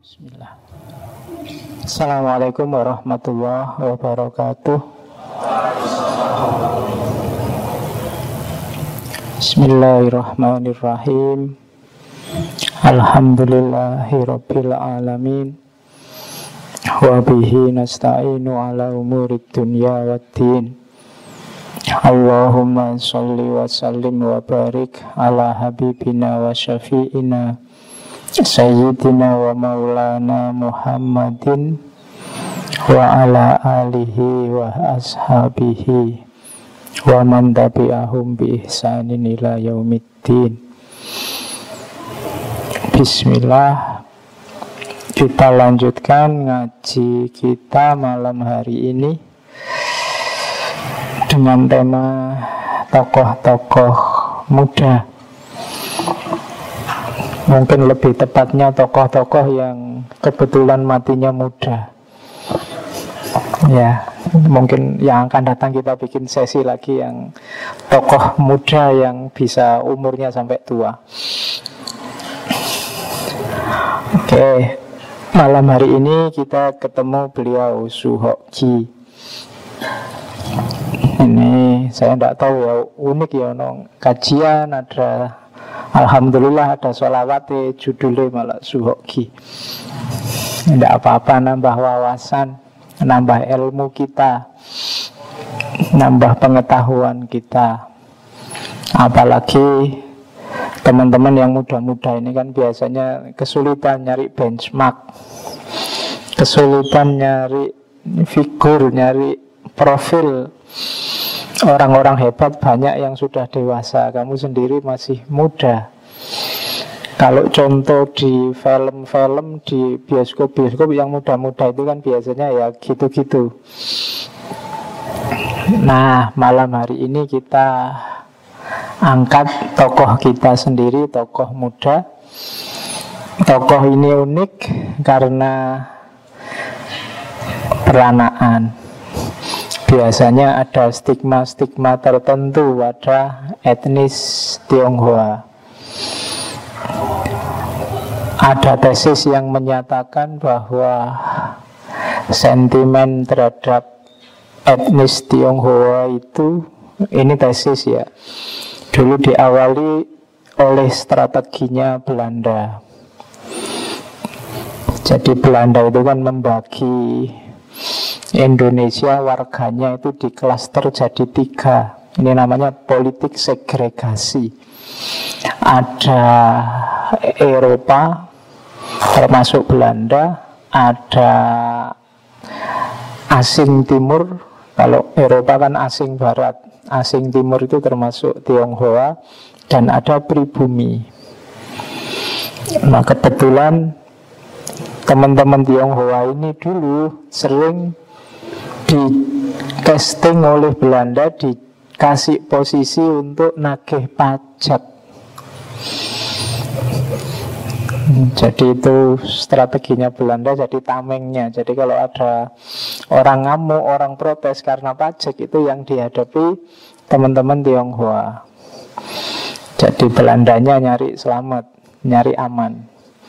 Bismillah. Assalamualaikum warahmatullahi wabarakatuh. Bismillahirrahmanirrahim. Alhamdulillahirabbil alamin. Wa bihi nasta'inu ala umurid dunya waddin. Allahumma sholli wa sallim wa barik ala habibina wa syafi'ina Sayyidina wa maulana Muhammadin wa ala alihi wa ashabihi wa man tabi'ahum bi ihsanin ila yaumiddin. Bismillah. Kita lanjutkan ngaji kita malam hari ini dengan tema tokoh-tokoh muda. Mungkin lebih tepatnya tokoh-tokoh yang kebetulan matinya muda. Ya, mungkin yang akan datang kita bikin sesi lagi yang tokoh muda yang bisa umurnya sampai tua. Oke, malam hari ini kita ketemu beliau Suhoki. Ini saya tidak tahu ya, unik ya, kajian ada. Alhamdulillah ada sholawat judulnya malah Suhoki. Tidak apa-apa, nambah wawasan, nambah ilmu kita, nambah pengetahuan kita. Apalagi teman-teman yang muda-muda ini kan biasanya kesulitan nyari benchmark, kesulitan nyari figur, nyari profil orang-orang hebat. Banyak yang sudah dewasa, kamu sendiri masih muda. Kalau contoh di film-film, di bioskop-bioskop yang muda-muda itu kan biasanya ya gitu-gitu. Nah, malam hari ini kita angkat tokoh kita sendiri, tokoh muda. Tokoh ini unik karena peranaan. Biasanya ada stigma-stigma tertentu pada etnis Tionghoa. Ada tesis yang menyatakan bahwa sentimen terhadap etnis Tionghoa itu, ini tesis ya, dulu diawali oleh strateginya Belanda. Jadi Belanda itu kan membagi Indonesia warganya itu di klaster jadi 3. Ini namanya politik segregasi. Ada Eropa termasuk Belanda, ada asing timur. Kalau Eropa kan asing barat, asing timur itu termasuk Tionghoa, dan ada pribumi. Nah, kebetulan teman-teman Tionghoa ini dulu sering di casting oleh Belanda, dikasih posisi untuk nagih pajak. Jadi itu strateginya Belanda, jadi tamengnya. Jadi kalau ada orang ngamuk, orang protes karena pajak, itu yang dihadapi teman-teman Tionghoa. Jadi Belandanya nyari selamat, nyari aman.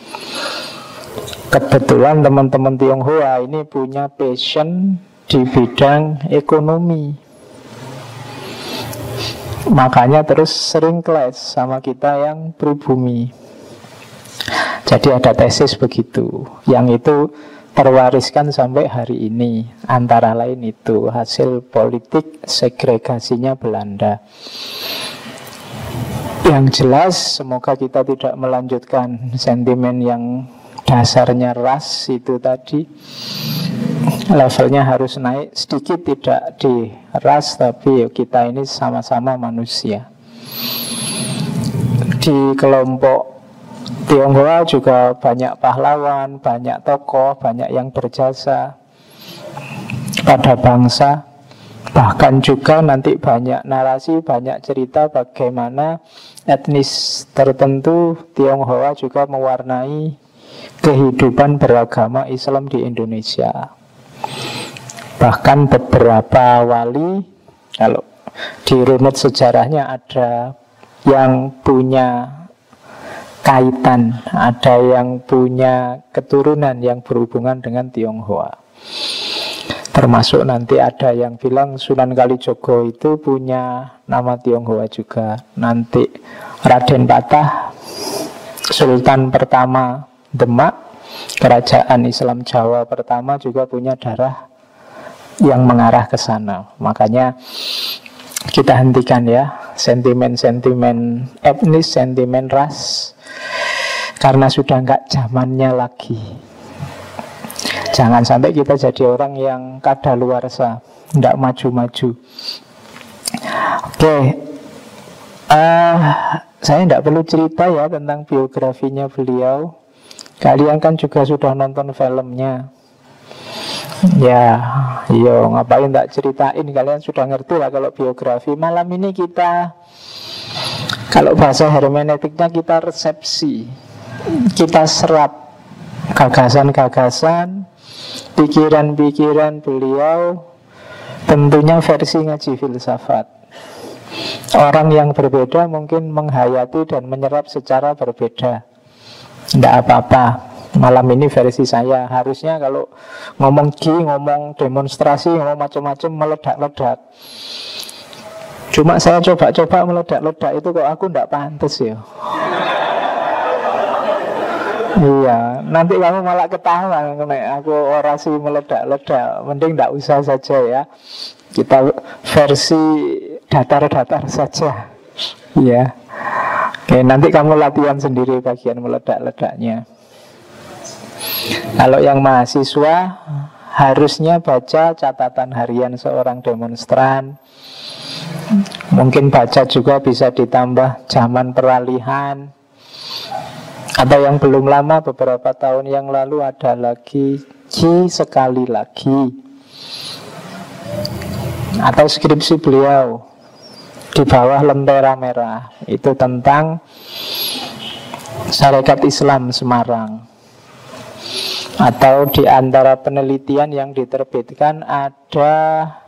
Kebetulan teman-teman Tionghoa ini punya passion di bidang ekonomi. Makanya terus sering clash sama kita yang pribumi. Jadi ada tesis begitu, yang itu terwariskan sampai hari ini. Antara lain itu hasil politik segregasinya Belanda. Yang jelas, semoga kita tidak melanjutkan sentimen yang dasarnya ras itu tadi. Levelnya harus naik sedikit, tidak di ras, tapi kita ini sama-sama manusia. Di kelompok Tionghoa juga banyak pahlawan, banyak tokoh, banyak yang berjasa pada bangsa. Bahkan juga nanti banyak narasi, banyak cerita bagaimana etnis tertentu Tionghoa juga mewarnai kehidupan beragama Islam di Indonesia. Bahkan beberapa wali, kalau dirunut sejarahnya, ada yang punya kaitan, ada yang punya keturunan yang berhubungan dengan Tionghoa. Termasuk nanti ada yang bilang Sunan Kalijogo itu punya nama Tionghoa juga. Nanti Raden Patah, Sultan pertama Demak, kerajaan Islam Jawa pertama, juga punya darah yang mengarah ke sana. Makanya kita hentikan ya sentimen-sentimen etnis, sentimen ras, karena sudah nggak zamannya lagi. Jangan sampai kita jadi orang yang kadaluarsa, tidak maju-maju. Oke, saya tidak perlu cerita ya tentang biografinya beliau. Kalian kan juga sudah nonton filmnya. Ya, yo ngapain tak ceritain, kalian sudah ngerti lah kalau biografi. Malam ini kita, kalau bahasa hermeneutiknya, kita resepsi, kita serap gagasan-gagasan, pikiran-pikiran beliau, tentunya versi ngaji filsafat. Orang yang berbeda mungkin menghayati dan menyerap secara berbeda. Tidak apa-apa. Malam ini versi saya. Harusnya kalau ngomong ngomong demonstrasi, ngomong macam-macam, meledak-ledak. Cuma saya coba-coba meledak-ledak itu kok aku tidak pantas ya. Iya, nanti kamu malah ketawa aku orasi meledak-ledak. Mending tidak usah saja ya. Kita versi datar-datar saja. Iya. Oke, nanti kamu latihan sendiri bagian meledak-ledaknya. Kalau yang mahasiswa harusnya baca catatan harian seorang demonstran. Mungkin baca juga bisa ditambah zaman peralihan. Atau yang belum lama, beberapa tahun yang lalu ada lagi Ki Sekali Lagi, atau skripsi beliau Di Bawah Lentera Merah. Itu tentang Sarekat Islam Semarang. Atau di antara penelitian yang diterbitkan ada,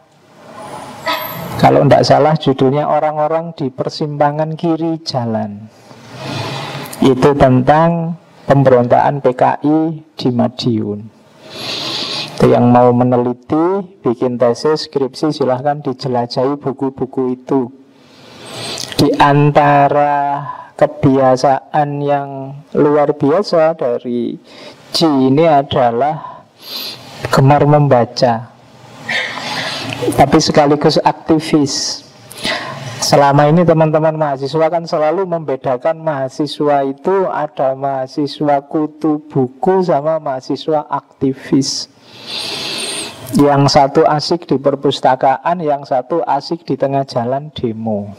kalau tidak salah judulnya Orang-orang di Persimpangan Kiri Jalan. Itu tentang pemberontakan PKI di Madiun. Itu yang mau meneliti, bikin tesis, skripsi, silahkan dijelajahi buku-buku itu. Di antara kebiasaan yang luar biasa dari Ji ini adalah gemar membaca, tapi sekaligus aktivis. Selama ini teman-teman mahasiswa kan selalu membedakan mahasiswa itu ada mahasiswa kutu buku sama mahasiswa aktivis. Yang satu asik di perpustakaan, yang satu asik di tengah jalan demo.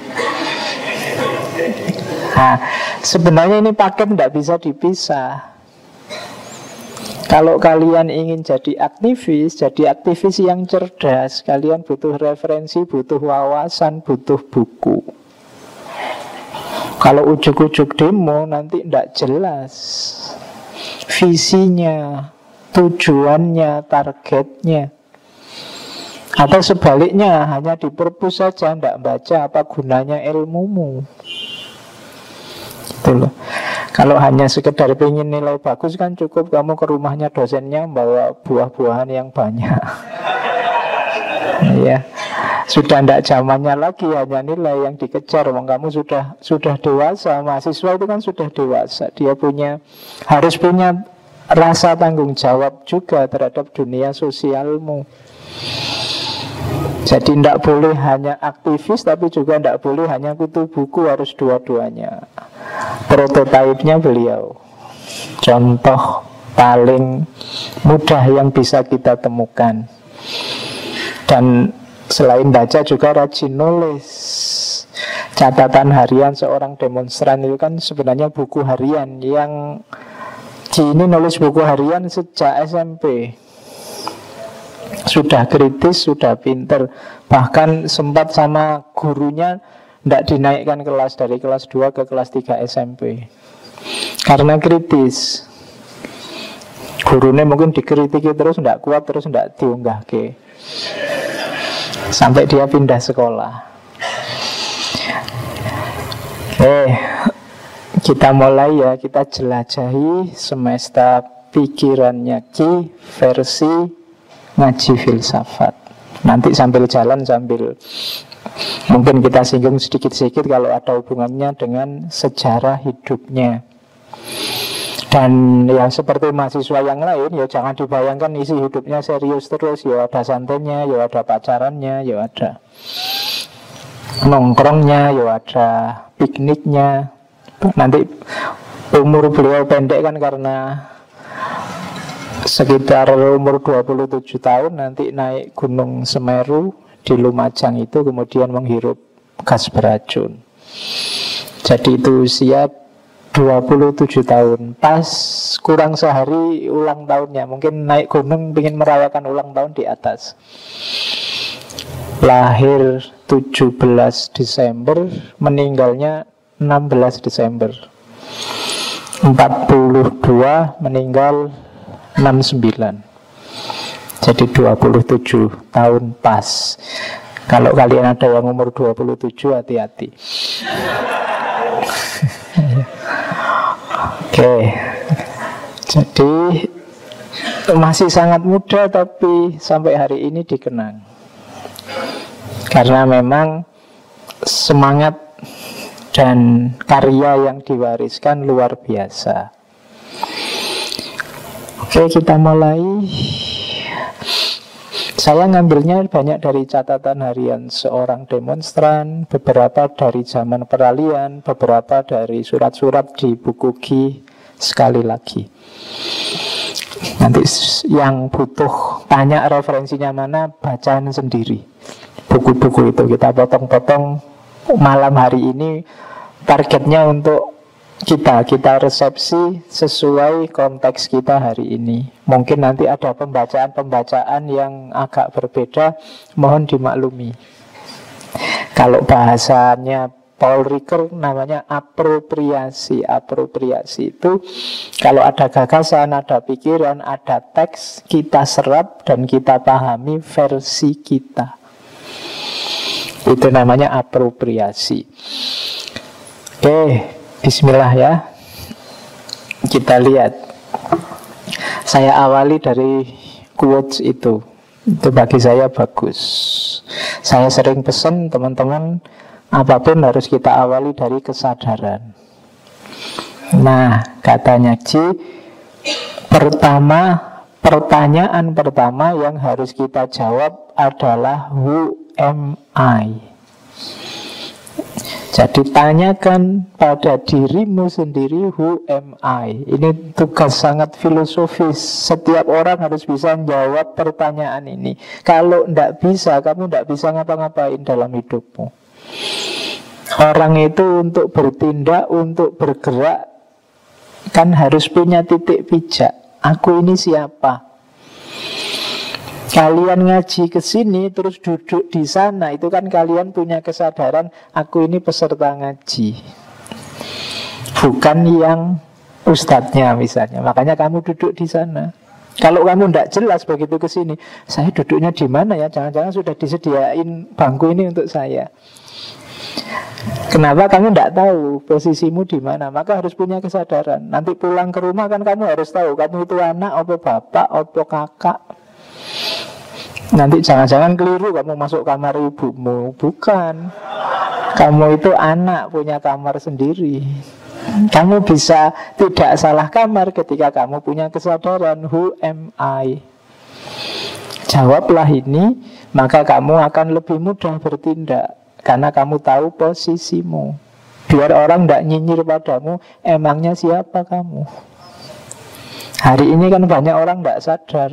Nah, sebenarnya ini paket tidak bisa dipisah. Kalau kalian ingin jadi aktivis yang cerdas, kalian butuh referensi, butuh wawasan, butuh buku. Kalau ujuk-ujuk demo nanti tidak jelas visinya, tujuannya, targetnya. Atau sebaliknya, hanya di perpus saja, tidak baca apa gunanya ilmumu. Gitu loh. Kalau hanya sekedar pengen nilai bagus kan cukup kamu ke rumahnya dosennya bawa buah-buahan yang banyak. Ya, sudah tidak zamannya lagi hanya nilai yang dikejar. Kamu sudah dewasa, mahasiswa itu kan sudah dewasa. Dia harus punya rasa tanggung jawab juga terhadap dunia sosialmu. Jadi tidak boleh hanya aktivis, tapi juga tidak boleh hanya kutu buku, harus dua-duanya. Prototipenya beliau, contoh paling mudah yang bisa kita temukan. Dan selain baca juga rajin nulis. Catatan harian seorang demonstran itu kan sebenarnya buku harian. Yang ini nulis buku harian sejak SMP. Sudah kritis, sudah pinter. Bahkan sempat sama gurunya tidak dinaikkan kelas dari kelas 2 ke kelas 3 SMP. Karena kritis. Gurunya mungkin dikritiki terus tidak kuat, terus tidak diunggah ke. Sampai dia pindah sekolah. Kita mulai ya, kita jelajahi semesta pikirannya Ki versi ngaji filsafat. Nanti sambil jalan, sambil mungkin kita singgung sedikit-sedikit kalau ada hubungannya dengan sejarah hidupnya. Dan yang seperti mahasiswa yang lain, ya jangan dibayangkan isi hidupnya serius terus. Ya ada santainya, ya ada pacarannya, ya ada nongkrongnya, ya ada pikniknya. Nanti umur beliau pendek kan karena sekitar umur 27 tahun nanti naik Gunung Semeru di Lumajang itu, kemudian menghirup gas beracun. Jadi itu usia 27 tahun. Pas kurang sehari ulang tahunnya. Mungkin naik gunung ingin merayakan ulang tahun di atas. Lahir 17 Desember, meninggalnya 16 Desember. 42, meninggal 69. Jadi 27 tahun pas. Kalau kalian ada yang umur 27, hati-hati. Oke. Jadi masih sangat muda, tapi sampai hari ini dikenang. Karena memang semangat dan karya yang diwariskan luar biasa. Oke, kita mulai. Saya ngambilnya banyak dari catatan harian seorang demonstran, beberapa dari zaman peralihan, beberapa dari surat-surat di buku Ki. Sekali lagi, nanti yang butuh tanya referensinya mana, bacaan sendiri. Buku-buku itu kita potong-potong. Malam hari ini targetnya untuk kita resepsi sesuai konteks kita hari ini. Mungkin nanti ada pembacaan-pembacaan yang agak berbeda, mohon dimaklumi. Kalau bahasanya Paul Ricoeur namanya apropriasi. Apropriasi itu kalau ada gagasan, ada pikiran, ada teks, kita serap dan kita pahami versi kita. Itu namanya apropriasi. Oke, bismillah ya. Kita lihat. Saya awali dari quotes itu. Itu bagi saya bagus. Saya sering pesan teman-teman, apapun harus kita awali dari kesadaran. Nah, katanya Ci, pertanyaan pertama yang harus kita jawab adalah who am I? Jadi tanyakan pada dirimu sendiri, who am I? Ini tugas sangat filosofis. Setiap orang harus bisa menjawab pertanyaan ini. Kalau tidak bisa, kamu tidak bisa ngapa-ngapain dalam hidupmu. Orang itu untuk bertindak, untuk bergerak, kan harus punya titik pijak. Aku ini siapa? Kalian ngaji ke sini terus duduk di sana, itu kan kalian punya kesadaran, aku ini peserta ngaji, bukan yang ustadznya misalnya. Makanya kamu duduk di sana. Kalau kamu tidak jelas begitu ke sini, saya duduknya di mana ya? Jangan-jangan sudah disediain bangku ini untuk saya. Kenapa kamu tidak tahu posisimu di mana? Maka harus punya kesadaran. Nanti pulang ke rumah kan kamu harus tahu kamu itu anak, apa bapak, apa kakak. Nanti jangan-jangan keliru kamu masuk kamar ibumu. Bukan. Kamu itu anak, punya kamar sendiri. Kamu bisa tidak salah kamar ketika kamu punya kesadaran, who am I? Jawablah ini, maka kamu akan lebih mudah bertindak. Karena kamu tahu posisimu. Biar orang tidak nyinyir padamu, emangnya siapa kamu? Hari ini kan banyak orang tidak sadar.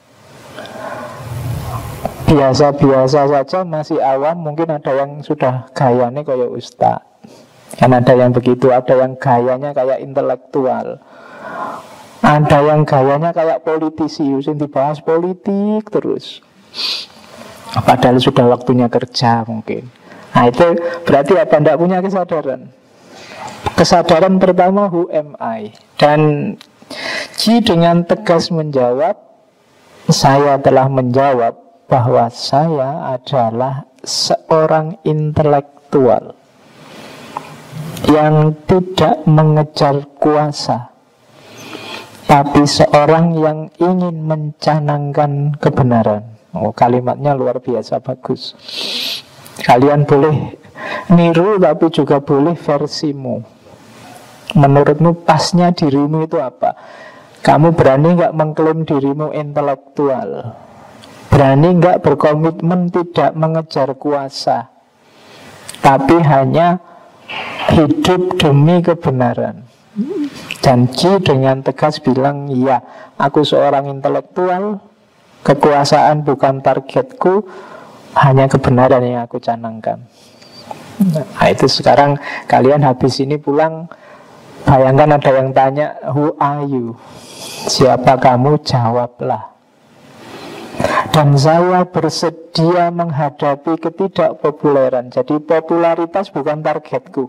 Biasa-biasa saja, masih awam. Mungkin ada yang sudah gayanya kayak ustaz. Kan ada yang begitu, ada yang gayanya kayak intelektual, ada yang gayanya kayak politisi, yang dibahas politik terus. Padahal sudah waktunya kerja mungkin. Nah itu berarti apa? Tidak punya kesadaran. Kesadaran pertama, who am I? Dan Ji dengan tegas menjawab, saya telah menjawab bahwa saya adalah seorang intelektual. yang tidak mengejar kuasa, tapi seorang yang ingin mencanangkan kebenaran. Oh, kalimatnya luar biasa bagus. Kalian boleh niru, tapi juga boleh versimu. Menurutmu pasnya dirimu itu apa? Kamu berani nggak mengklaim dirimu intelektual? Berani nggak berkomitmen tidak mengejar kuasa, tapi hanya hidup demi kebenaran? Janji dengan tegas bilang, ya, aku seorang intelektual, kekuasaan bukan targetku, hanya kebenaran yang aku canangkan. Nah, itu sekarang kalian habis ini pulang, bayangkan ada yang tanya, who are you? Siapa kamu? Jawablah. Dan saya bersedia menghadapi ketidakpopuleran. Jadi popularitas bukan targetku.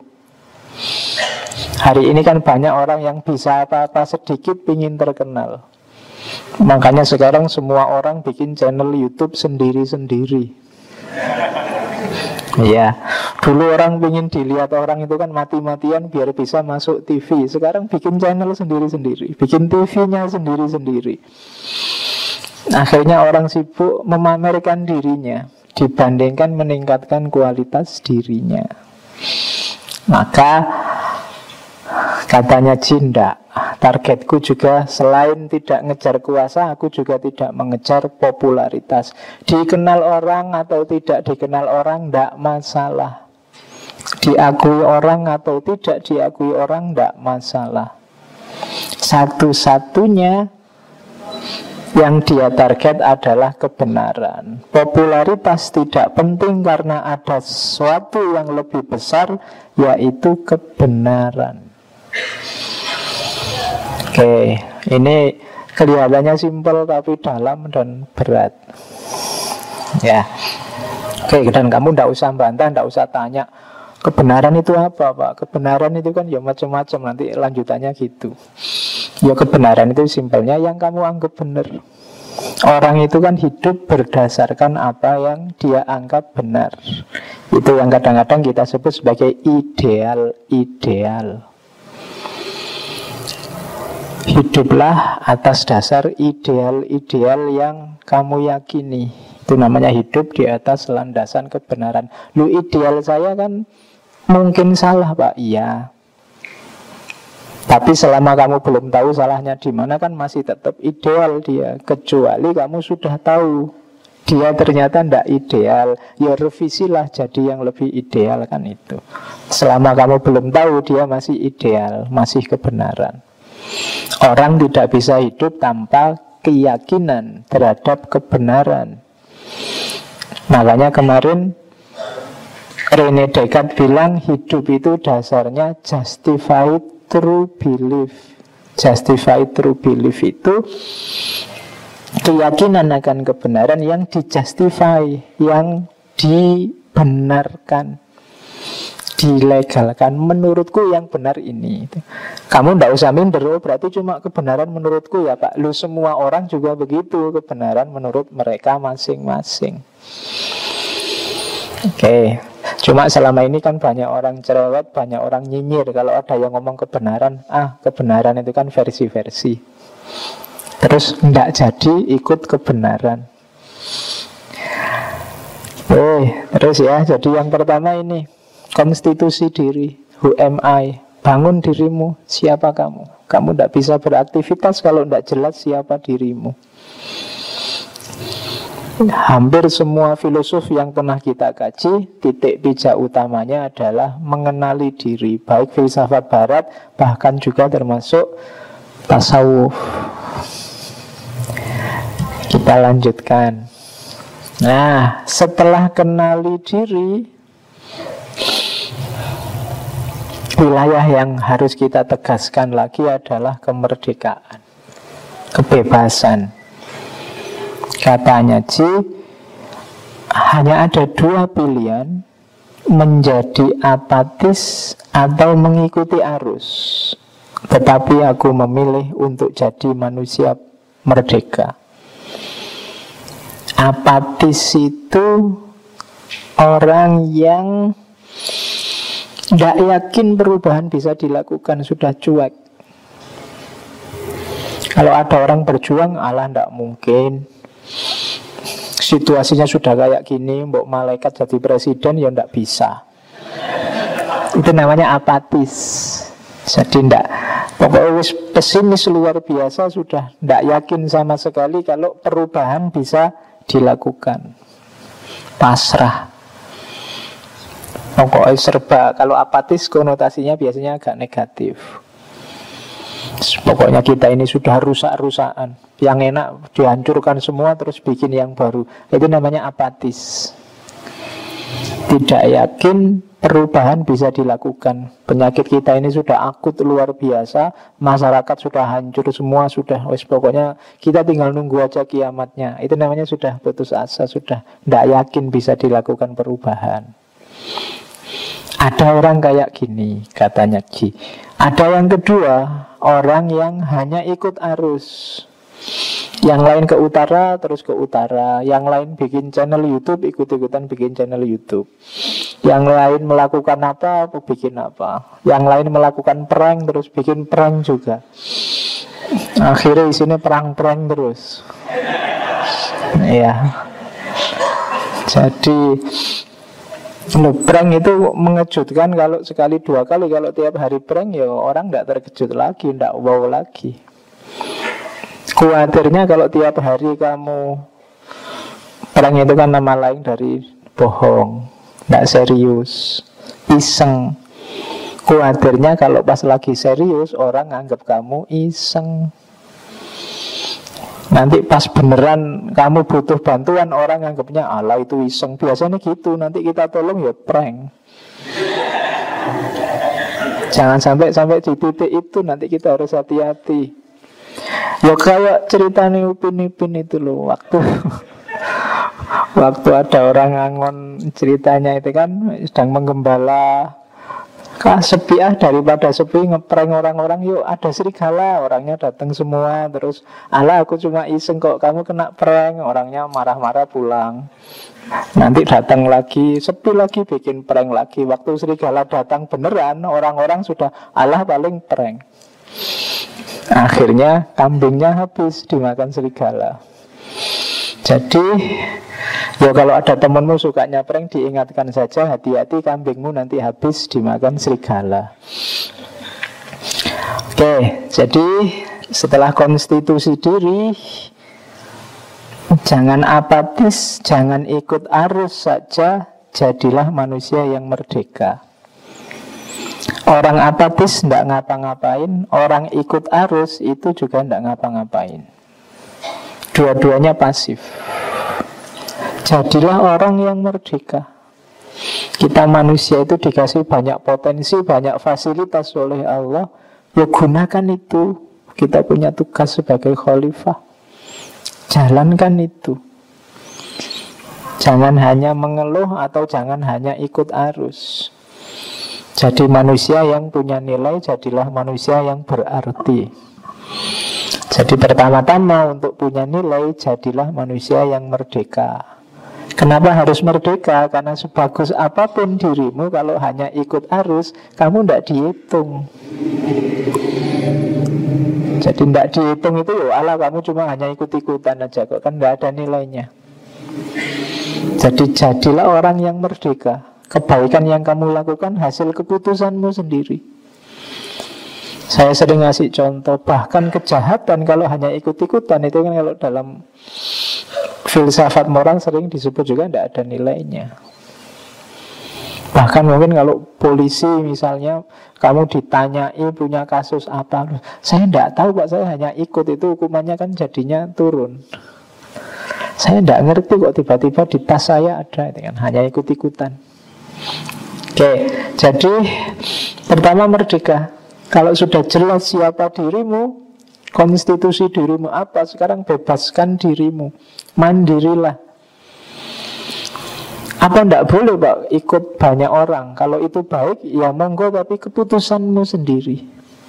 Hari ini kan banyak orang yang bisa apa-apa sedikit pingin terkenal. Makanya sekarang semua orang bikin channel YouTube sendiri-sendiri. Ya, dulu orang pingin dilihat orang itu kan mati-matian biar bisa masuk TV. Sekarang bikin channel sendiri-sendiri, bikin TV-nya sendiri-sendiri. Akhirnya orang sibuk memamerkan dirinya dibandingkan meningkatkan kualitas dirinya. Maka katanya Jinda, targetku juga selain tidak ngejar kuasa, aku juga tidak mengejar popularitas. Dikenal orang atau tidak dikenal orang, tidak masalah. Diakui orang atau tidak diakui orang, tidak masalah. Satu-satunya yang dia target adalah kebenaran. Popularitas tidak penting karena ada sesuatu yang lebih besar, yaitu kebenaran. Oke, ini kelihatannya simpel tapi dalam dan berat. Ya. Oke, dan kamu tidak usah bantah, tidak usah tanya kebenaran itu apa, Pak? Kebenaran itu kan ya macam-macam, nanti lanjutannya gitu. Ya kebenaran itu simpelnya yang kamu anggap benar. Orang itu kan hidup berdasarkan apa yang dia anggap benar. Itu yang kadang-kadang kita sebut sebagai ideal-ideal. Hiduplah atas dasar ideal-ideal yang kamu yakini. Itu namanya hidup di atas landasan kebenaran. Lu, ideal saya kan mungkin salah, Pak. Iya. Tapi selama kamu belum tahu salahnya di mana, kan masih tetap ideal dia. Kecuali kamu sudah tahu dia ternyata tidak ideal, ya revisilah jadi yang lebih ideal, kan itu. Selama kamu belum tahu dia masih ideal, masih kebenaran. Orang tidak bisa hidup tanpa keyakinan terhadap kebenaran. Makanya kemarin René Descartes bilang hidup itu dasarnya justified true belief. Justified true belief itu keyakinan akan kebenaran yang dijustify, yang dibenarkan, dilegalkan. Menurutku yang benar ini. Kamu tidak usah minder, oh berarti cuma kebenaran menurutku ya Pak. Lu, semua orang juga begitu, kebenaran menurut mereka masing-masing. Oke. Cuma selama ini kan banyak orang cerewet, banyak orang nyinyir kalau ada yang ngomong kebenaran. Kebenaran itu kan versi-versi. Terus tidak jadi ikut kebenaran. Terus ya, jadi yang pertama ini konstitusi diri. Who am I? Bangun dirimu, siapa kamu? Kamu tidak bisa beraktivitas kalau tidak jelas siapa dirimu. Hampir semua filosof yang pernah kita kaji, titik pijak utamanya adalah mengenali diri. Baik filsafat barat, bahkan juga termasuk tasawuf. Kita lanjutkan. Nah, setelah kenali diri, wilayah yang harus kita tegaskan lagi adalah kemerdekaan, kebebasan. Katanya hanya ada dua pilihan, menjadi apatis atau mengikuti arus. Tetapi aku memilih untuk jadi manusia merdeka. Apatis itu orang yang Tidak yakin perubahan bisa dilakukan, sudah cuek. Kalau ada orang berjuang, Allah tidak mungkin. Situasinya sudah kayak gini, mbok malaikat jadi presiden, ya tidak bisa. Itu namanya apatis. Jadi tidak, pokoknya pesimis luar biasa, sudah tidak yakin sama sekali kalau perubahan bisa dilakukan. Pasrah. Pokoknya serba. Kalau apatis konotasinya biasanya agak negatif. Pokoknya kita ini sudah rusak-rusakan. Yang enak dihancurkan semua, terus bikin yang baru. Itu namanya apatis. Tidak yakin perubahan bisa dilakukan. Penyakit kita ini sudah akut luar biasa. Masyarakat sudah hancur semua, sudah pokoknya kita tinggal nunggu aja kiamatnya. Itu namanya sudah putus asa, sudah tidak yakin bisa dilakukan perubahan. Ada orang kayak gini, katanya Ji. Ada yang kedua, orang yang hanya ikut arus. Yang lain ke utara, terus ke utara. Yang lain bikin channel YouTube, ikut-ikutan bikin channel YouTube. Yang lain melakukan apa, bikin apa. Yang lain melakukan prank, terus bikin prank juga. Akhirnya isinya prank-prank terus. Ya. Jadi prank itu mengejutkan kalau sekali dua kali. Kalau tiap hari prank, ya orang tidak terkejut lagi, tidak wow lagi. Khawatirnya kalau tiap hari kamu prank, itu kan nama lain dari bohong, tidak serius, iseng. Khawatirnya kalau pas lagi serius, orang anggap kamu iseng. Nanti pas beneran kamu butuh bantuan, orang anggapnya ala itu iseng. Biasanya gitu, nanti kita tolong ya prank. Jangan sampai di titik itu, nanti kita harus hati-hati. Ya kayak ceritanya Upin Ipin itu loh, waktu ada orang ngangon ceritanya itu kan, sedang menggembala. Sepi daripada sepi ngeprank orang-orang, yuk ada serigala, orangnya datang semua. Terus ala aku cuma iseng kok, kamu kena prank. Orangnya marah-marah pulang. Nanti datang lagi, sepi lagi, bikin prank lagi. Waktu serigala datang beneran, orang-orang sudah alah paling prank. Akhirnya kambingnya habis dimakan serigala. Jadi ya kalau ada temanmu sukanya prank, diingatkan saja, hati-hati kambingmu nanti habis dimakan serigala. Oke, jadi setelah konstitusi diri, jangan apatis, jangan ikut arus saja, jadilah manusia yang merdeka. Orang apatis tidak ngapa-ngapain, orang ikut arus itu juga tidak ngapa-ngapain. Dua-duanya pasif. Jadilah orang yang merdeka. Kita manusia itu dikasih banyak potensi, banyak fasilitas oleh Allah. Ya gunakan itu. Kita punya tugas sebagai khalifah. Jalankan itu. Jangan hanya mengeluh atau jangan hanya ikut arus. Jadi manusia yang punya nilai, jadilah manusia yang berarti. Jadi pertama-tama untuk punya nilai, jadilah manusia yang merdeka. Kenapa harus merdeka? Karena sebagus apapun dirimu, kalau hanya ikut arus, kamu tidak dihitung. Jadi tidak dihitung itu, ya Allah, kamu cuma hanya ikut-ikutan aja kok, kan tidak ada nilainya. Jadi jadilah orang yang merdeka. Kebaikan yang kamu lakukan hasil keputusanmu sendiri. Saya sering ngasih contoh, bahkan kejahatan kalau hanya ikut-ikutan, itu kan kalau dalam filsafat moral sering disebut juga tidak ada nilainya. Bahkan mungkin kalau polisi misalnya, kamu ditanyai punya kasus apa, saya tidak tahu Pak, saya hanya ikut, itu hukumannya kan jadinya turun. Saya tidak ngerti kok tiba-tiba di tas saya ada, itu kan hanya ikut-ikutan. Oke, jadi pertama merdeka. Kalau sudah jelas siapa dirimu, konstitusi dirimu apa, sekarang bebaskan dirimu, mandirilah. Apa tidak boleh Pak ikut banyak orang? Kalau itu baik, ya monggo, tapi keputusanmu sendiri.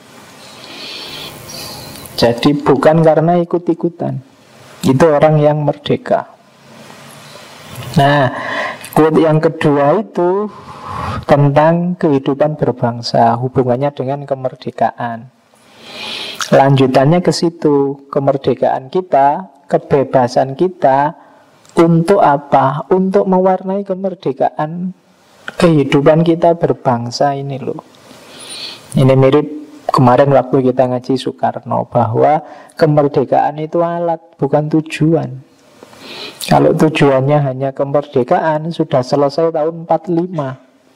Jadi bukan karena ikut-ikutan. Itu orang yang merdeka. Nah, Quote yang kedua itu tentang kehidupan berbangsa, hubungannya dengan kemerdekaan. Lanjutannya ke situ, kemerdekaan kita, kebebasan kita untuk apa? Untuk mewarnai kemerdekaan kehidupan kita berbangsa ini loh. Ini mirip kemarin waktu kita ngaji Soekarno, bahwa kemerdekaan itu alat, bukan tujuan. Kalau tujuannya hanya kemerdekaan, sudah selesai tahun 45.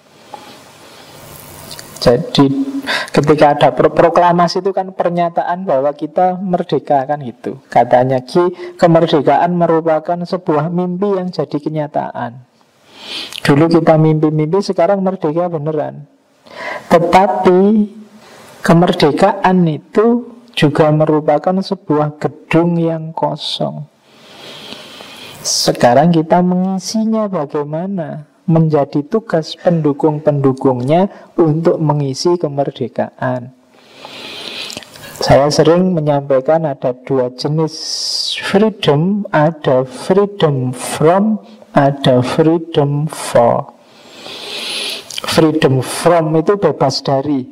Jadi ketika ada proklamasi itu kan pernyataan bahwa kita merdeka, kan gitu. Katanya Ki, kemerdekaan merupakan sebuah mimpi yang jadi kenyataan. Dulu kita mimpi-mimpi, sekarang merdeka beneran. Tetapi kemerdekaan itu juga merupakan sebuah gedung yang kosong. Sekarang kita mengisinya bagaimana? Menjadi tugas pendukung-pendukungnya untuk mengisi kemerdekaan. Saya sering menyampaikan ada dua jenis freedom, ada freedom from, ada freedom for. Freedom from itu bebas dari.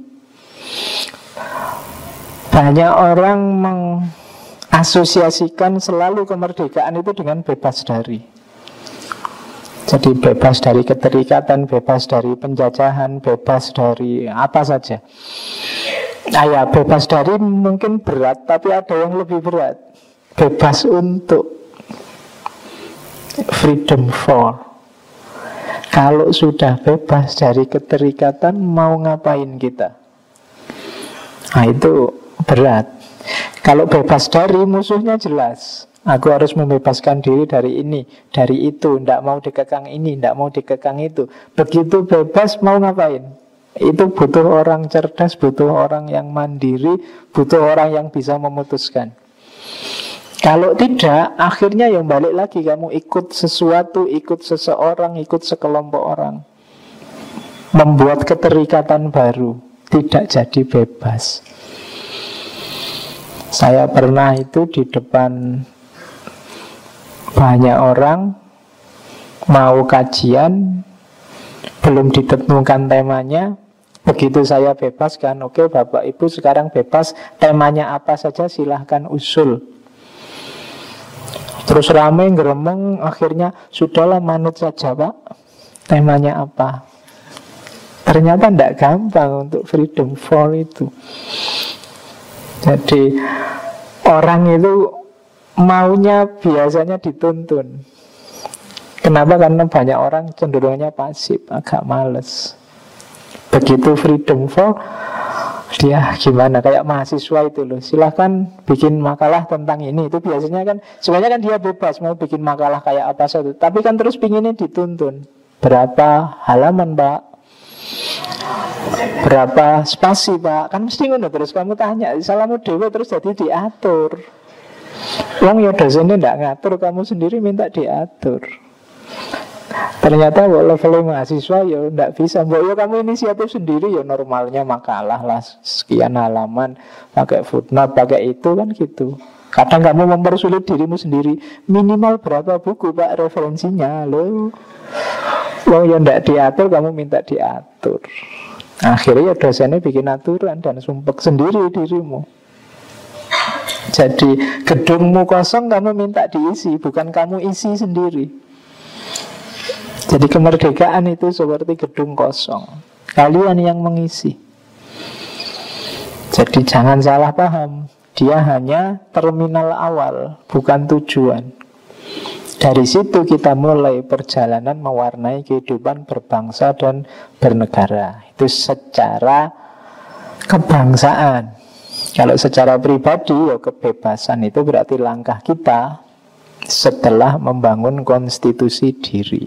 Banyak orang mengasosiasikan selalu kemerdekaan itu dengan bebas dari. Jadi bebas dari keterikatan, bebas dari penjajahan, bebas dari apa saja. Nah ya, bebas dari mungkin berat, tapi ada yang lebih berat. Bebas untuk, freedom for. Kalau sudah bebas dari keterikatan, mau ngapain kita? Nah itu berat. Kalau bebas dari, musuhnya jelas. Aku harus membebaskan diri dari ini, dari itu. Tidak mau dikekang ini, tidak mau dikekang itu. Begitu bebas, mau ngapain? Itu butuh orang cerdas, butuh orang yang mandiri, butuh orang yang bisa memutuskan. Kalau tidak, akhirnya yang balik lagi, kamu ikut sesuatu, ikut seseorang, ikut sekelompok orang, membuat keterikatan baru, tidak jadi bebas. Saya pernah itu di depan banyak orang, mau kajian, belum ditentukan temanya. Begitu saya bebaskan, oke Bapak Ibu sekarang bebas, temanya apa saja silahkan usul. Terus ramai geremeng, akhirnya sudahlah manut saja Pak, temanya apa. Ternyata tidak gampang untuk freedom for itu. Jadi orang itu maunya biasanya dituntun. Kenapa? Karena banyak orang cenderungnya pasif, agak males. Begitu freedom for, dia gimana? Kayak mahasiswa itu loh, silahkan bikin makalah tentang ini. Itu biasanya kan, sebenarnya kan dia bebas mau bikin makalah kayak apa saja, tapi kan terus pinginnya dituntun. Berapa halaman Pak? Berapa spasi Pak? Kan mesti ngono. Terus kamu tanya, salamu dewe terus jadi diatur. Wong ya dosennya tidak ngatur, kamu sendiri minta diatur. Ternyata level mahasiswa ya tidak bisa. Mbak ya kamu inisiatif sendiri, ya normalnya makalah lah sekian halaman, pakai footnote, pakai itu kan gitu. Kadang kamu mempersulit dirimu sendiri. Minimal berapa buku Pak referensinya loh. Wong ya tidak diatur, kamu minta diatur. Akhirnya ya dosennya bikin aturan dan sumpek sendiri dirimu. Jadi gedungmu kosong, kamu minta diisi, bukan kamu isi sendiri. Jadi kemerdekaan itu seperti gedung kosong, kalian yang mengisi. Jadi jangan salah paham, dia hanya terminal awal, bukan tujuan. Dari situ kita mulai perjalanan mewarnai kehidupan berbangsa dan bernegara. Itu secara kebangsaan. Kalau secara pribadi, ya kebebasan itu berarti langkah kita setelah membangun konstitusi diri.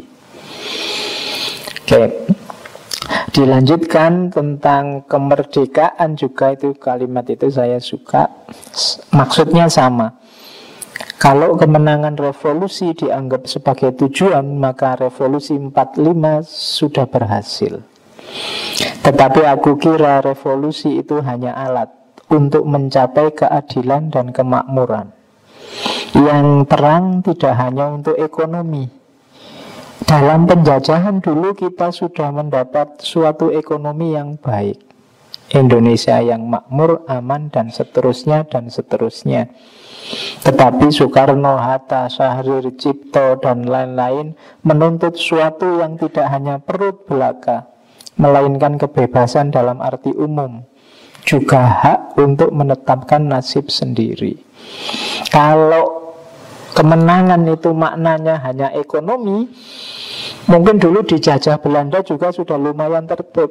Oke, dilanjutkan tentang kemerdekaan juga, itu kalimat itu saya suka. Maksudnya sama. Kalau kemenangan revolusi dianggap sebagai tujuan, maka revolusi 45 sudah berhasil. Tetapi aku kira revolusi itu hanya alat untuk mencapai keadilan dan kemakmuran. Yang terang tidak hanya untuk ekonomi, Dalam penjajahan dulu kita sudah mendapat suatu ekonomi yang baik, Indonesia yang makmur, aman, dan seterusnya, dan seterusnya. Tetapi Soekarno, Hatta, Syahrir, Cipto, dan lain-lain menuntut suatu yang tidak hanya perut belaka, melainkan kebebasan dalam arti umum, juga hak untuk menetapkan nasib sendiri. Kalau kemenangan itu maknanya hanya ekonomi, mungkin dulu dijajah Belanda juga sudah lumayan tertib.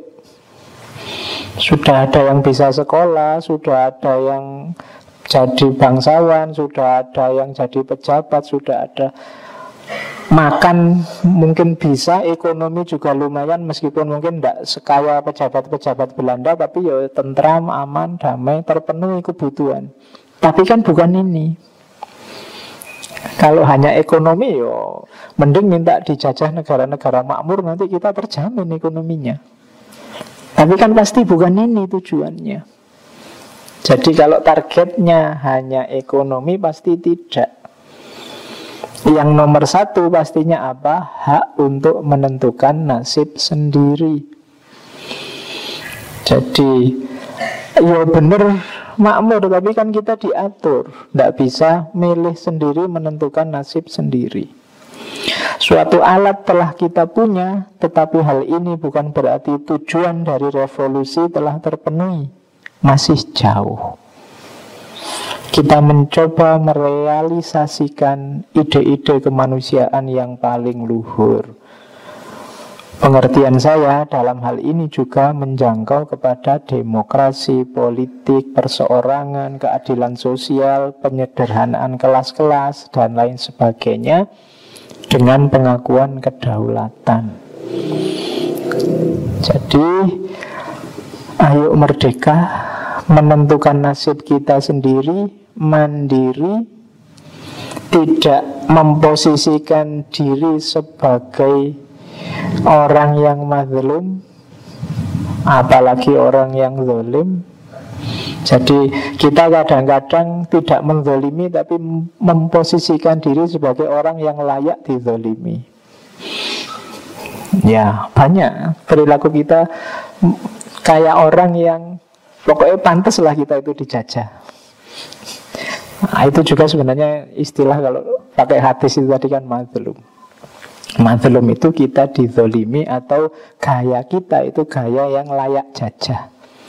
Sudah ada yang bisa sekolah, sudah ada yang jadi bangsawan, sudah ada yang jadi pejabat, sudah ada makan mungkin bisa, ekonomi juga lumayan, meskipun mungkin tidak sekaya pejabat-pejabat Belanda, tapi ya tentram, aman, damai, terpenuhi kebutuhan. Tapi kan bukan ini. Kalau hanya ekonomi, yo mending minta dijajah negara-negara makmur, nanti kita terjamin ekonominya. Tapi kan pasti bukan ini tujuannya. Jadi kalau targetnya hanya ekonomi, pasti tidak. Yang nomor satu pastinya apa? Hak untuk menentukan nasib sendiri. Jadi ya bener makmur, tapi kan kita diatur. Tidak bisa milih sendiri, menentukan nasib sendiri. Suatu alat telah kita punya, tetapi hal ini bukan berarti tujuan dari revolusi telah terpenuhi. Masih jauh. Kita mencoba merealisasikan ide-ide kemanusiaan yang paling luhur. Pengertian saya dalam hal ini juga menjangkau kepada demokrasi, politik, perseorangan, keadilan sosial, penyederhanaan kelas-kelas, dan lain sebagainya, dengan pengakuan kedaulatan. Jadi, ayo merdeka, menentukan nasib kita sendiri, mandiri, tidak memposisikan diri sebagai orang yang mazlum, apalagi orang yang zalim. Jadi kita kadang-kadang tidak menzalimi, tapi memposisikan diri sebagai orang yang layak dizalimi. Ya, banyak perilaku kita kayak orang yang pokoknya pantas lah kita itu dijajah. Nah, itu juga sebenarnya istilah kalau pakai hadis itu tadi kan mazlum. Mazlum itu kita dizolimi, atau gaya kita itu gaya yang layak jajah.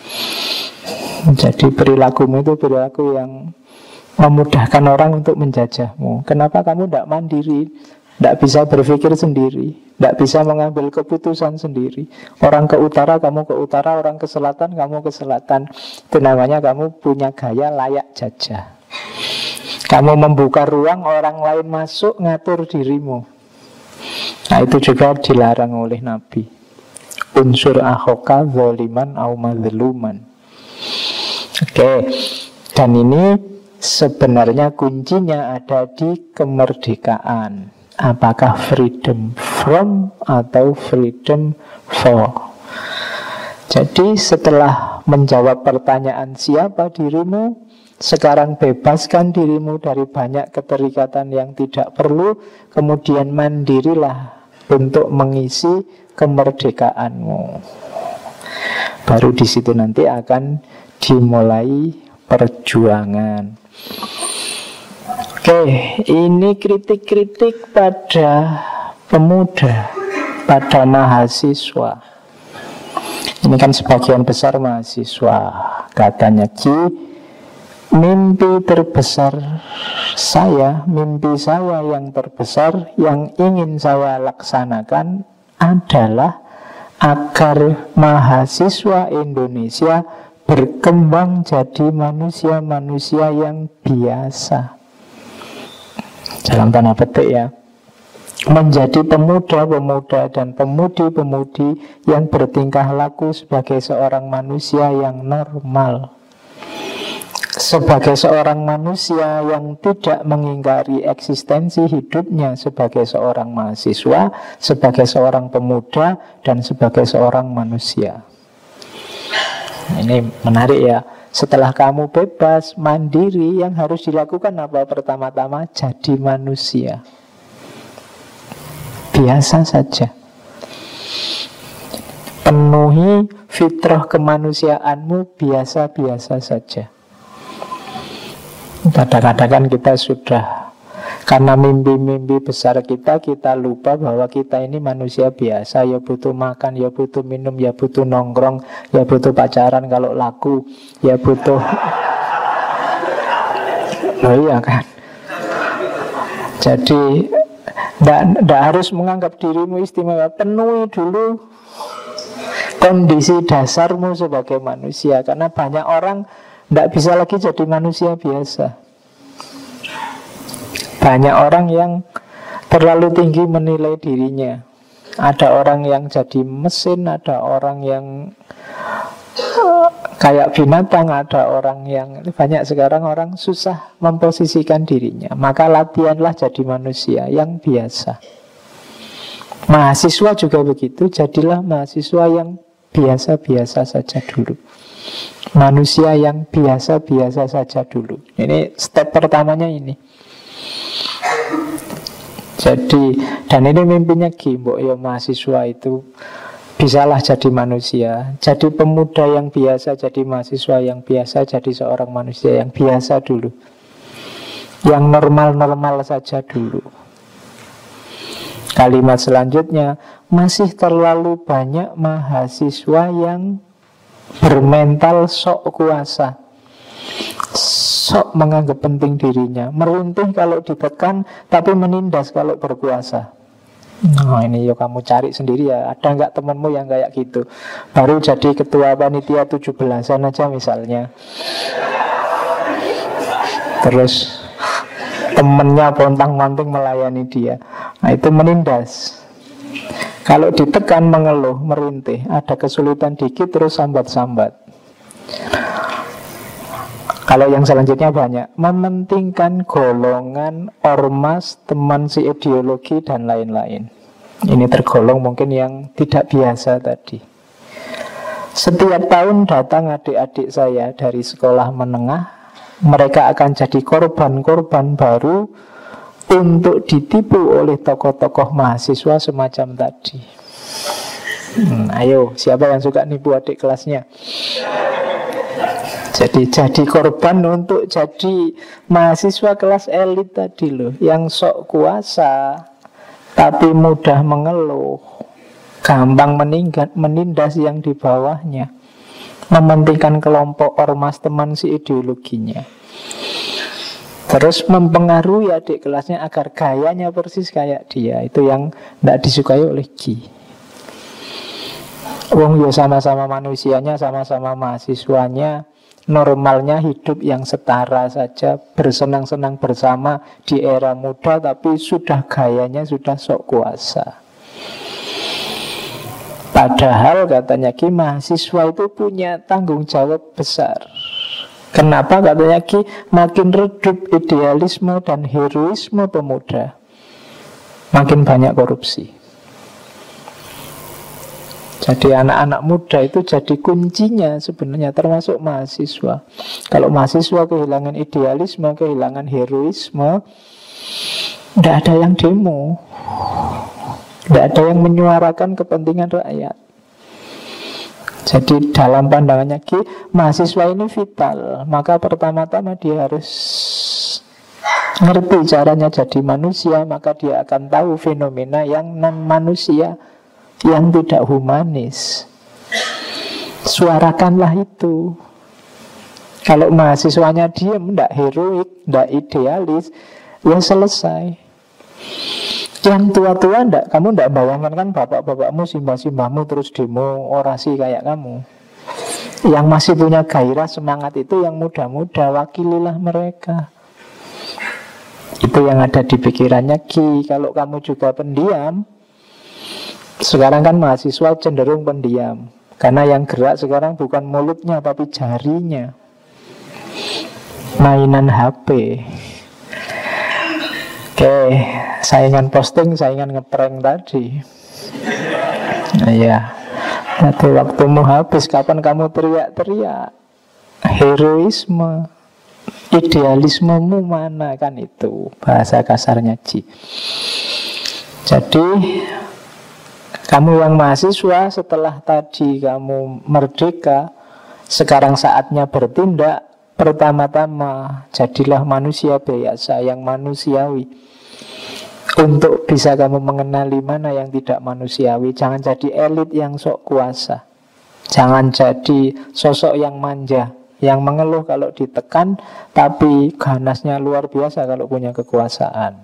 Jadi perilakumu itu perilaku yang memudahkan orang untuk menjajahmu. Kenapa kamu tidak mandiri? Tidak bisa berpikir sendiri, tidak bisa mengambil keputusan sendiri. Orang ke utara, kamu ke utara. Orang ke selatan, kamu ke selatan. Itu namanya kamu punya gaya layak jajah. Kamu membuka ruang, orang lain masuk, ngatur dirimu. Nah, itu juga dilarang oleh Nabi. Unsur akhoka zoliman au mazluman. Oke, dan ini sebenarnya kuncinya ada di kemerdekaan. Apakah freedom from atau freedom for? Jadi setelah menjawab pertanyaan siapa dirimu, sekarang bebaskan dirimu dari banyak keterikatan yang tidak perlu, kemudian mandirilah untuk mengisi kemerdekaanmu. Baru di situ nanti akan dimulai perjuangan. Oke, ini kritik-kritik pada pemuda, pada mahasiswa. Ini kan sebagian besar mahasiswa. Katanya, mimpi terbesar saya, mimpi saya yang terbesar, yang ingin saya laksanakan adalah agar mahasiswa Indonesia berkembang jadi manusia-manusia yang biasa. Dalam tanda petik ya, menjadi pemuda-pemuda dan pemudi-pemudi yang bertingkah laku sebagai seorang manusia yang normal, sebagai seorang manusia yang tidak mengingkari eksistensi hidupnya sebagai seorang mahasiswa, sebagai seorang pemuda, dan sebagai seorang manusia. Ini menarik ya. Setelah kamu bebas, mandiri, yang harus dilakukan apa? Pertama-tama jadi manusia. biasa saja. Penuhi fitrah kemanusiaanmu biasa-biasa saja. Kadang-kadang kan kita sudah, karena mimpi-mimpi besar kita lupa bahwa kita ini manusia biasa. Ya butuh makan, ya butuh minum, ya butuh nongkrong, ya butuh pacaran kalau laku, ya butuh oh iya kan. Jadi tidak harus menganggap dirimu istimewa. Penuhi dulu kondisi dasarmu sebagai manusia. Karena banyak orang tidak bisa lagi jadi manusia biasa. Banyak orang yang terlalu tinggi menilai dirinya. Ada orang yang jadi mesin, ada orang yang kayak binatang, ada orang yang banyak sekarang orang susah memposisikan dirinya. Maka latihanlah jadi manusia yang biasa. Mahasiswa juga begitu, jadilah mahasiswa yang biasa-biasa saja dulu. Manusia yang biasa-biasa saja dulu. Ini step pertamanya ini. Jadi, dan ini mimpinya Mbok ya mahasiswa itu bisalah jadi manusia. Jadi pemuda yang biasa, jadi mahasiswa yang biasa, jadi seorang manusia yang biasa dulu. Yang normal-normal saja dulu. Kalimat selanjutnya, masih terlalu banyak mahasiswa yang bermental sok kuasa, sok menganggap penting dirinya, merintih kalau ditekan, tapi menindas kalau berkuasa. Nah ini yuk kamu cari sendiri ya. Ada nggak temanmu yang kayak gitu? Baru jadi ketua panitia 17-an aja misalnya, terus temennya pontang-panting melayani dia. Nah itu menindas. Kalau ditekan mengeluh, merintih, ada kesulitan dikit terus sambat-sambat. Kalau yang selanjutnya banyak, mementingkan golongan, ormas, teman seideologi dan lain-lain. Ini tergolong mungkin yang tidak biasa tadi. Setiap tahun datang adik-adik saya dari sekolah menengah. Mereka akan jadi korban-korban baru untuk ditipu oleh tokoh-tokoh mahasiswa semacam tadi. Ayo, siapa yang suka nipu adik kelasnya? Jadi korban untuk jadi mahasiswa kelas elit tadi loh, yang sok kuasa tapi mudah mengeluh, gampang menindas yang di bawahnya, mementingkan kelompok ormas teman si ideologinya, terus mempengaruhi adik kelasnya agar gayanya persis kayak dia. Itu yang tidak disukai oleh Ki. Wong yo sama-sama manusianya, sama-sama mahasiswanya, normalnya hidup yang setara saja, bersenang-senang bersama di era muda, tapi sudah gayanya sudah sok kuasa. Padahal katanya Ki, mahasiswa itu punya tanggung jawab besar. Kenapa katanya Ki? Makin redup idealisme dan heroisme pemuda, makin banyak korupsi. Jadi anak-anak muda itu jadi kuncinya sebenarnya, termasuk mahasiswa. Kalau mahasiswa kehilangan idealisme, kehilangan heroisme, tidak ada yang demo, tidak ada yang menyuarakan kepentingan rakyat. Jadi dalam pandangannya Ki, mahasiswa ini vital. Maka pertama-tama dia harus ngerti caranya jadi manusia. Maka dia akan tahu fenomena yang non-manusia, yang tidak humanis. Suarakanlah itu. Kalau mahasiswanya diam, tidak heroik, tidak idealis, ya selesai. Yang tua-tua enggak, kamu enggak bayangkan kan bapak-bapakmu, simbah-simbahmu terus demo orasi kayak kamu. Yang masih punya gairah, semangat itu yang muda-muda, wakililah mereka. Itu yang ada di pikirannya Ki. Kalau kamu juga pendiam, sekarang kan mahasiswa cenderung pendiam, karena yang gerak sekarang bukan mulutnya tapi jarinya, mainan HP. Oke, saingan posting, saingan ngeprank tadi. Iya, nanti waktumu habis. Kapan kamu teriak-teriak? Heroisme, idealismemu mana? Kan itu bahasa kasarnya Ji. Jadi kamu yang mahasiswa, setelah tadi kamu merdeka, sekarang saatnya bertindak. Pertama-tama jadilah manusia biasa yang manusiawi, untuk bisa kamu mengenali mana yang tidak manusiawi. Jangan jadi elit yang sok kuasa, jangan jadi sosok yang manja, yang mengeluh kalau ditekan, tapi ganasnya luar biasa kalau punya kekuasaan.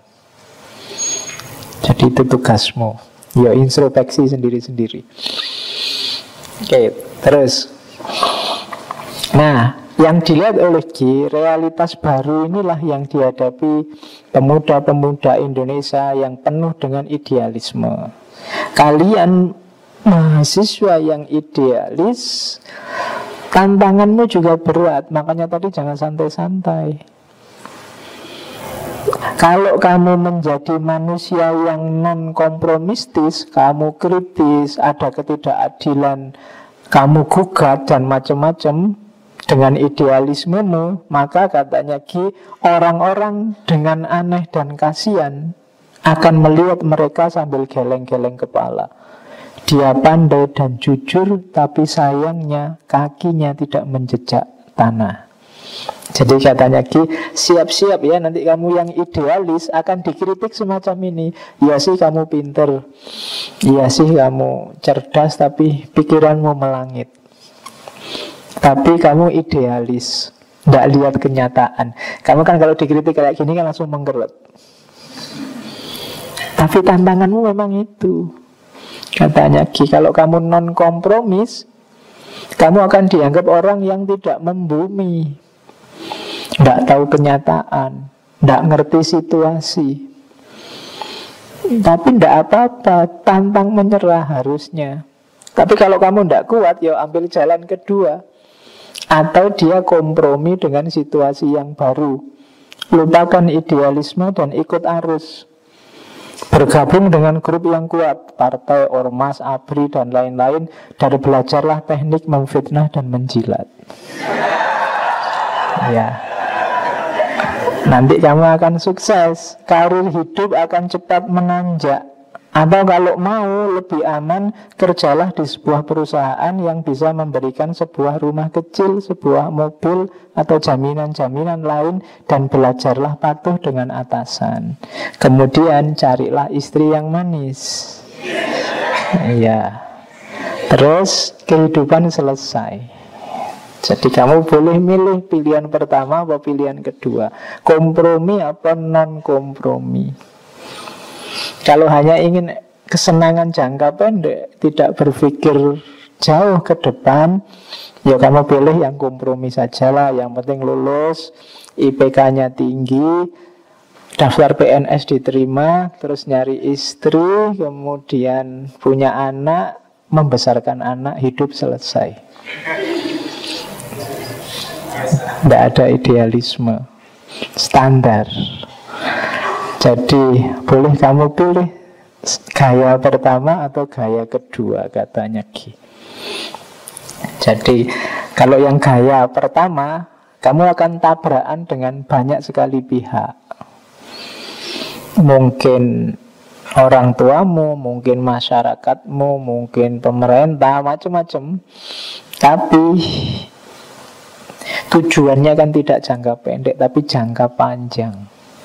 Jadi itu tugasmu. Ya, introspeksi sendiri-sendiri. Oke, terus. Nah, yang dilihat oleh G, realitas baru inilah yang dihadapi pemuda-pemuda Indonesia yang penuh dengan idealisme. Kalian mahasiswa yang idealis, tantanganmu juga berat. Makanya tadi jangan santai-santai. Kalau kamu menjadi manusia yang non-kompromistis, kamu kritis, ada ketidakadilan, kamu gugat dan macam-macam dengan idealismemu, maka katanya Ki, orang-orang dengan aneh dan kasihan akan melihat mereka sambil geleng-geleng kepala. Dia pandai dan jujur, tapi sayangnya kakinya tidak menjejak tanah. Jadi katanya Ki, siap-siap ya, nanti kamu yang idealis akan dikritik semacam ini. Ya sih kamu pinter, ya sih kamu cerdas, tapi pikiranmu melangit. Tapi kamu idealis, tidak lihat kenyataan. Kamu kan kalau dikritik kayak gini kan langsung menggerut. Tapi tantanganmu memang itu. Katanya Ki, kalau kamu non-kompromis, kamu akan dianggap orang yang tidak membumi, tidak tahu kenyataan, tidak ngerti situasi. Tapi tidak apa-apa, tantang menyerah harusnya. Tapi kalau kamu tidak kuat, ya ambil jalan kedua. Atau dia kompromi dengan situasi yang baru. Lupakan idealisme dan ikut arus. Bergabung dengan grup yang kuat, partai, ormas, ABRI, dan lain-lain. Dan belajarlah teknik memfitnah dan menjilat. Ya, nanti kamu akan sukses. Karir hidup akan cepat menanjak. Atau kalau mau lebih aman, kerjalah di sebuah perusahaan yang bisa memberikan sebuah rumah kecil, sebuah mobil, atau jaminan-jaminan lain. Dan belajarlah patuh dengan atasan. Kemudian carilah istri yang manis. Iya. Terus kehidupan selesai. Jadi kamu boleh milih pilihan pertama atau pilihan kedua, kompromi apa non-kompromi. Kalau hanya ingin kesenangan jangka pendek, tidak berpikir jauh ke depan, ya kamu pilih yang kompromi sajalah. Yang penting lulus, IPK-nya tinggi, daftar PNS diterima, terus nyari istri, kemudian punya anak, membesarkan anak, hidup selesai. Tidak ada idealisme standar. Jadi boleh kamu pilih gaya pertama atau gaya kedua, katanya Ki. Jadi kalau yang gaya pertama, kamu akan tabrakan dengan banyak sekali pihak. Mungkin orang tuamu, mungkin masyarakatmu, mungkin pemerintah, macam-macam. Tapi tujuannya kan tidak jangka pendek, tapi jangka panjang.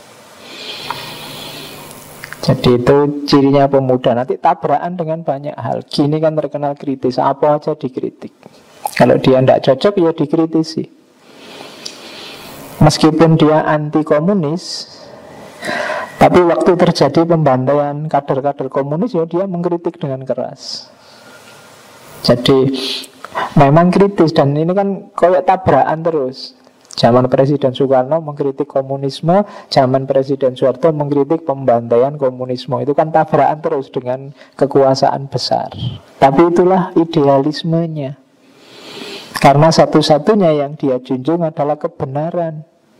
Jadi itu cirinya pemuda. Nanti tabrakan dengan banyak hal. Gini kan terkenal kritis, apa aja dikritik. Kalau dia tidak cocok, ya dikritisi. Meskipun dia anti komunis, tapi waktu terjadi pembantaian kader-kader komunis, ya dia mengkritik dengan keras. Jadi memang kritis. Dan ini kan kayak tabrakan terus. Zaman Presiden Soekarno mengkritik komunisme, zaman Presiden Soeharto mengkritik pembantaian komunisme. Itu kan tabrakan terus dengan kekuasaan besar. Tapi itulah idealismenya. Karena satu-satunya yang dia junjung adalah kebenaran.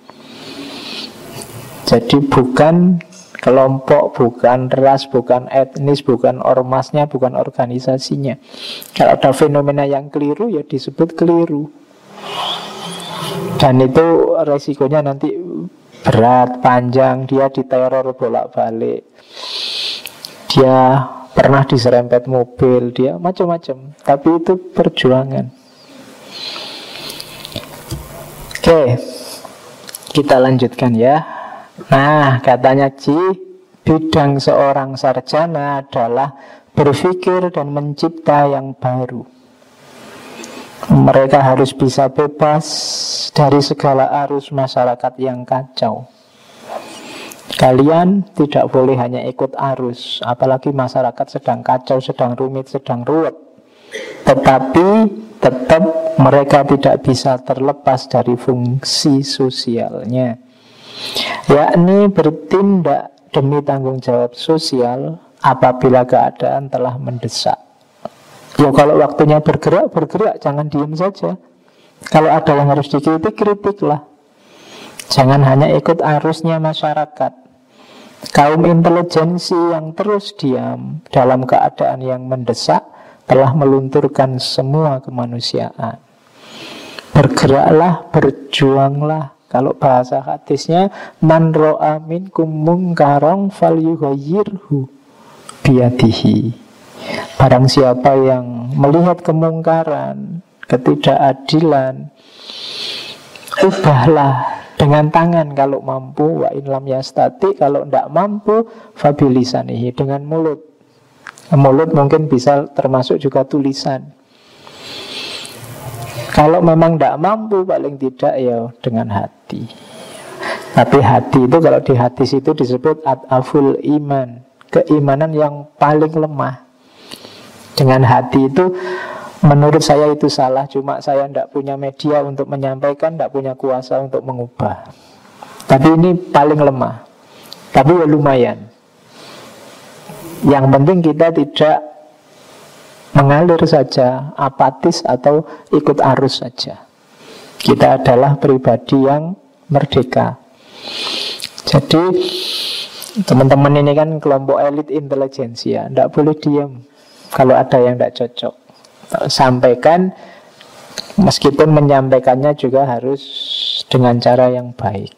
Jadi bukan kelompok, bukan ras, bukan etnis, bukan ormasnya, bukan organisasinya. Kalau ada fenomena yang keliru, ya disebut keliru. Dan itu resikonya nanti berat, panjang, dia diteror bolak-balik. dia pernah diserempet mobil, dia macam-macam. Tapi itu perjuangan. Oke, kita lanjutkan ya. Nah, katanya Ci, bidang seorang sarjana adalah berpikir dan mencipta yang baru. Mereka harus bisa bebas dari segala arus masyarakat yang kacau. Kalian tidak boleh hanya ikut arus, apalagi masyarakat sedang kacau, sedang rumit, sedang ruwet. Tetapi tetap mereka tidak bisa terlepas dari fungsi sosialnya, yakni bertindak demi tanggung jawab sosial apabila keadaan telah mendesak. Ya kalau waktunya bergerak, bergerak, jangan diam saja. Kalau ada yang harus dikritik, kritiklah. Jangan hanya ikut arusnya masyarakat. Kaum intelijensi yang terus diam dalam keadaan yang mendesak telah melunturkan semua kemanusiaan. Bergeraklah, berjuanglah. Kalau bahasa hadisnya, man ro'a minkum mungkaron falyughayyirhu biyadihi. Barang siapa yang melihat kemungkaran, ketidakadilan, ubahlah dengan tangan kalau mampu, wa in lam yastati, kalau tidak mampu fabilisanihi, dengan mulut. Mulut mungkin bisa termasuk juga tulisan. Kalau memang tidak mampu, paling tidak ya dengan hati. Tapi hati itu kalau di hadis itu disebut ad'aful iman, keimanan yang paling lemah. Dengan hati itu menurut saya itu salah, cuma saya tidak punya media untuk menyampaikan, tidak punya kuasa untuk mengubah. Tapi ini paling lemah. Tapi ya lumayan. Yang penting kita tidak mengalir saja, apatis atau ikut arus saja. Kita adalah pribadi yang merdeka. Jadi teman-teman ini kan kelompok elit intelijensia, tidak boleh diam kalau ada yang tidak cocok. Sampaikan, meskipun menyampaikannya juga harus dengan cara yang baik.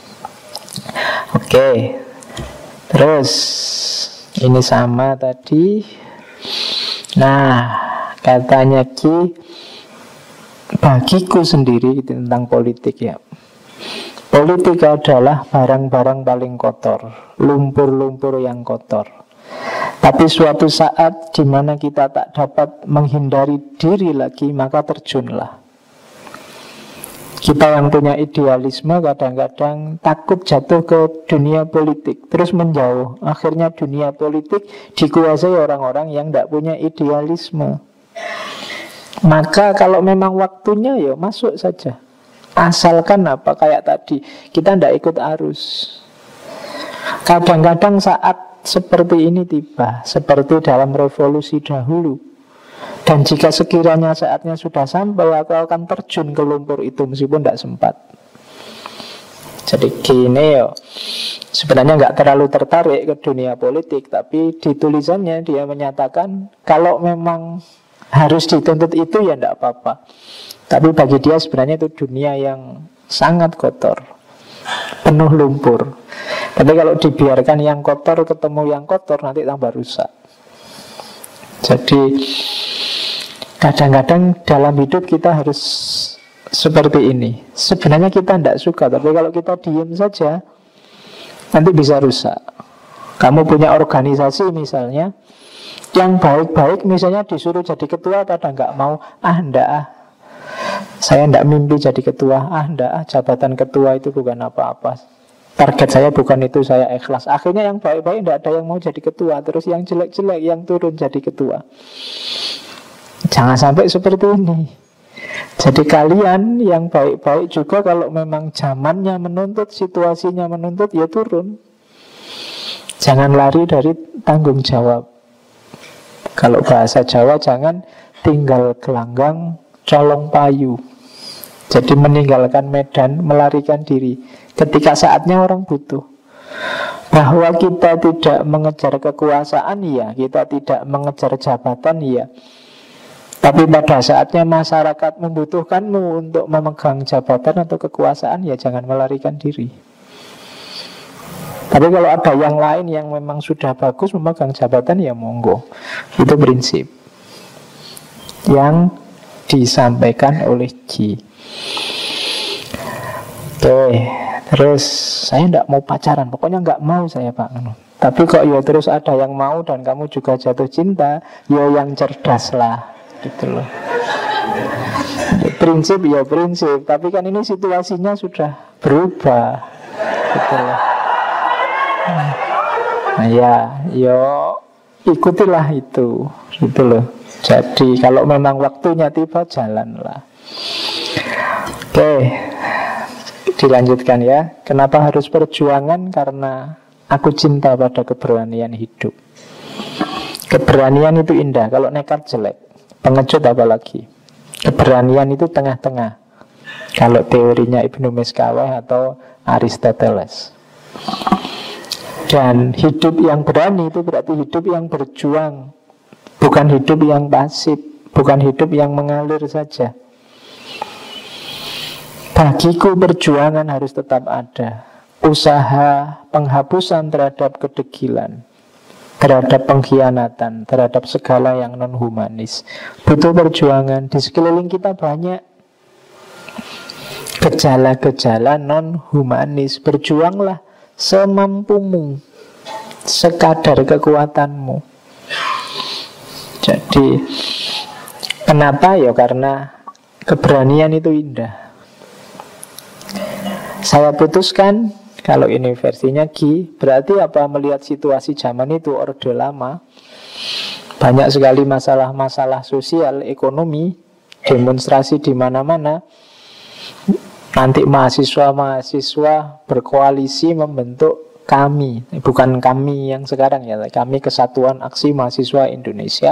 Oke, terus ini sama tadi. Nah, katanya Ki, bagiku sendiri tentang politik ya, politik adalah barang-barang paling kotor, lumpur-lumpur yang kotor. Tapi suatu saat di mana kita tak dapat menghindari diri lagi, maka terjunlah. Kita yang punya idealisme kadang-kadang takut jatuh ke dunia politik, terus menjauh. Akhirnya dunia politik dikuasai orang-orang yang tidak punya idealisme. Maka kalau memang waktunya ya masuk saja. Asalkan apa, kayak tadi, kita tidak ikut arus. Kadang-kadang saat seperti ini tiba, seperti dalam revolusi dahulu. Dan jika sekiranya saatnya sudah sampai, aku akan terjun ke lumpur itu meskipun tidak sempat. Jadi gini ya, sebenarnya nggak terlalu tertarik ke dunia politik, tapi di tulisannya dia menyatakan kalau memang harus dituntut itu ya tidak apa-apa. Tapi bagi dia sebenarnya itu dunia yang sangat kotor, penuh lumpur. Tapi kalau dibiarkan yang kotor ketemu yang kotor, nanti tambah rusak. Jadi kadang-kadang dalam hidup kita harus seperti ini. Sebenarnya kita tidak suka, tapi kalau kita diam saja, nanti bisa rusak. Kamu punya organisasi misalnya, yang baik-baik misalnya disuruh jadi ketua, pada nggak mau. Saya tidak mimpi jadi ketua. Jabatan ketua itu bukan apa-apa. Target saya bukan itu, saya ikhlas. Akhirnya yang baik-baik tidak ada yang mau jadi ketua, terus yang jelek-jelek yang turun jadi ketua. Jangan sampai seperti ini. Jadi kalian yang baik-baik juga kalau memang zamannya menuntut, situasinya menuntut, ya turun. Jangan lari dari tanggung jawab. Kalau bahasa Jawa, jangan tinggal gelanggang colong payu. Jadi meninggalkan medan, melarikan diri ketika saatnya orang butuh. Bahwa kita tidak mengejar kekuasaan, iya. Kita tidak mengejar jabatan, iya. Tapi pada saatnya masyarakat membutuhkanmu untuk memegang jabatan atau kekuasaan, ya jangan melarikan diri. Tapi kalau ada yang lain yang memang sudah bagus memegang jabatan, ya monggo. Itu prinsip yang disampaikan oleh Ji. Oke, terus saya tidak mau pacaran, pokoknya nggak mau saya Pak. Tapi kok ya terus ada yang mau dan kamu juga jatuh cinta, ya yang cerdas lah, gitu loh. Prinsip ya prinsip, tapi kan ini situasinya sudah berubah, gitu loh. Nah ya, yo ikutilah itu, gitu loh. Jadi kalau memang waktunya tiba, jalanlah. Oke, dilanjutkan ya. Kenapa harus perjuangan? Karena aku cinta pada keberanian hidup. Keberanian itu indah. Kalau nekat jelek, pengecut apalagi. Keberanian itu tengah-tengah. Kalau teorinya Ibnu Miskaweh atau Aristoteles. Dan hidup yang berani itu berarti hidup yang berjuang, bukan hidup yang pasif, bukan hidup yang mengalir saja. Bagiku perjuangan harus tetap ada. Usaha penghapusan terhadap kedegilan, terhadap pengkhianatan, terhadap segala yang non-humanis. Butuh perjuangan. Di sekeliling kita banyak gejala-gejala non-humanis. Berjuanglah semampumu, sekadar kekuatanmu. Jadi kenapa? Ya karena keberanian itu indah. Saya putuskan, kalau ini versinya Ki, berarti apa? Melihat situasi zaman itu, Orde Lama, banyak sekali masalah-masalah sosial, ekonomi, demonstrasi di mana-mana. Nanti mahasiswa-mahasiswa berkoalisi membentuk kami, bukan kami yang sekarang ya, kami Kesatuan Aksi Mahasiswa Indonesia.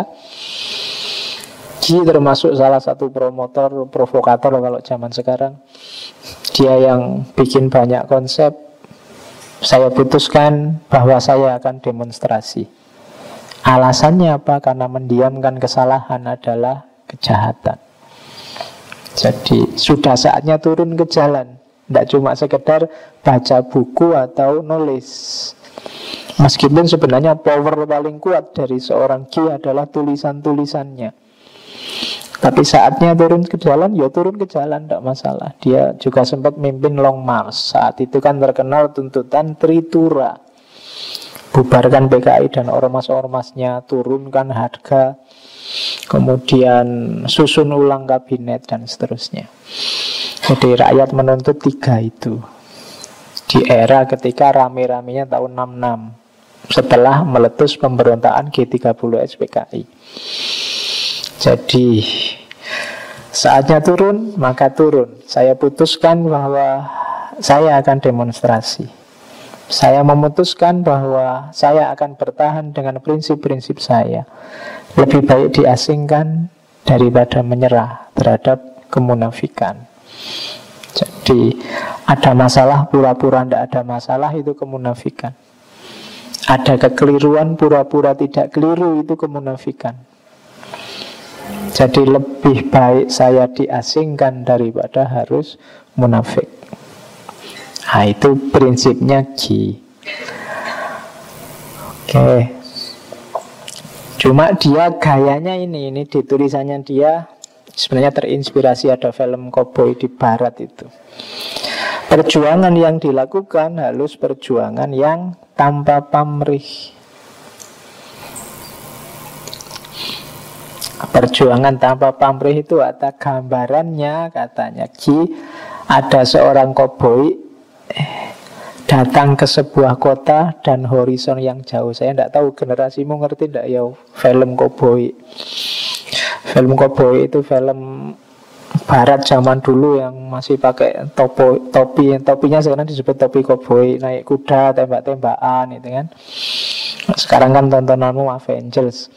Ji termasuk salah satu promotor, provokator kalau zaman sekarang. Dia yang bikin banyak konsep. Saya putuskan bahwa saya akan demonstrasi. Alasannya apa? Karena mendiamkan kesalahan adalah kejahatan. Jadi sudah saatnya turun ke jalan. Tidak cuma sekedar baca buku atau nulis. Meskipun sebenarnya power paling kuat dari seorang Ki adalah tulisan-tulisannya. Tapi saatnya turun ke jalan, ya turun ke jalan, tidak masalah. Dia juga sempat mimpin Long March. Saat itu kan terkenal tuntutan Tritura. Bubarkan PKI dan ormas-ormasnya, turunkan harga, kemudian susun ulang kabinet dan seterusnya. Jadi rakyat menuntut 3 itu. Di era ketika rame-ramenya tahun 66, setelah meletus pemberontakan G30 SPKI. Jadi saatnya turun, maka turun. Saya putuskan bahwa saya akan demonstrasi. Saya memutuskan bahwa saya akan bertahan dengan prinsip-prinsip saya. Lebih baik diasingkan daripada menyerah terhadap kemunafikan. Jadi ada masalah, pura-pura tidak ada masalah, itu kemunafikan. Ada kekeliruan, pura-pura tidak keliru, itu kemunafikan. Jadi lebih baik saya diasingkan daripada harus munafik. Nah itu prinsipnya Ji. Oke. Cuma dia gayanya ini di tulisannya dia sebenarnya terinspirasi ada film Cowboy di Barat itu. Perjuangan yang dilakukan harus perjuangan yang tanpa pamrih. Perjuangan tanpa pamrih itu ada gambarannya, katanya Ki. Ada seorang koboi datang ke sebuah kota dan horizon yang jauh. Saya tidak tahu generasimu ngerti tidak ya film koboi. Film koboi itu film Barat zaman dulu yang masih pakai topi. Topinya sekarang disebut topi koboi, naik kuda, tembak-tembakan itu kan. Sekarang kan tontonanmu Avengers.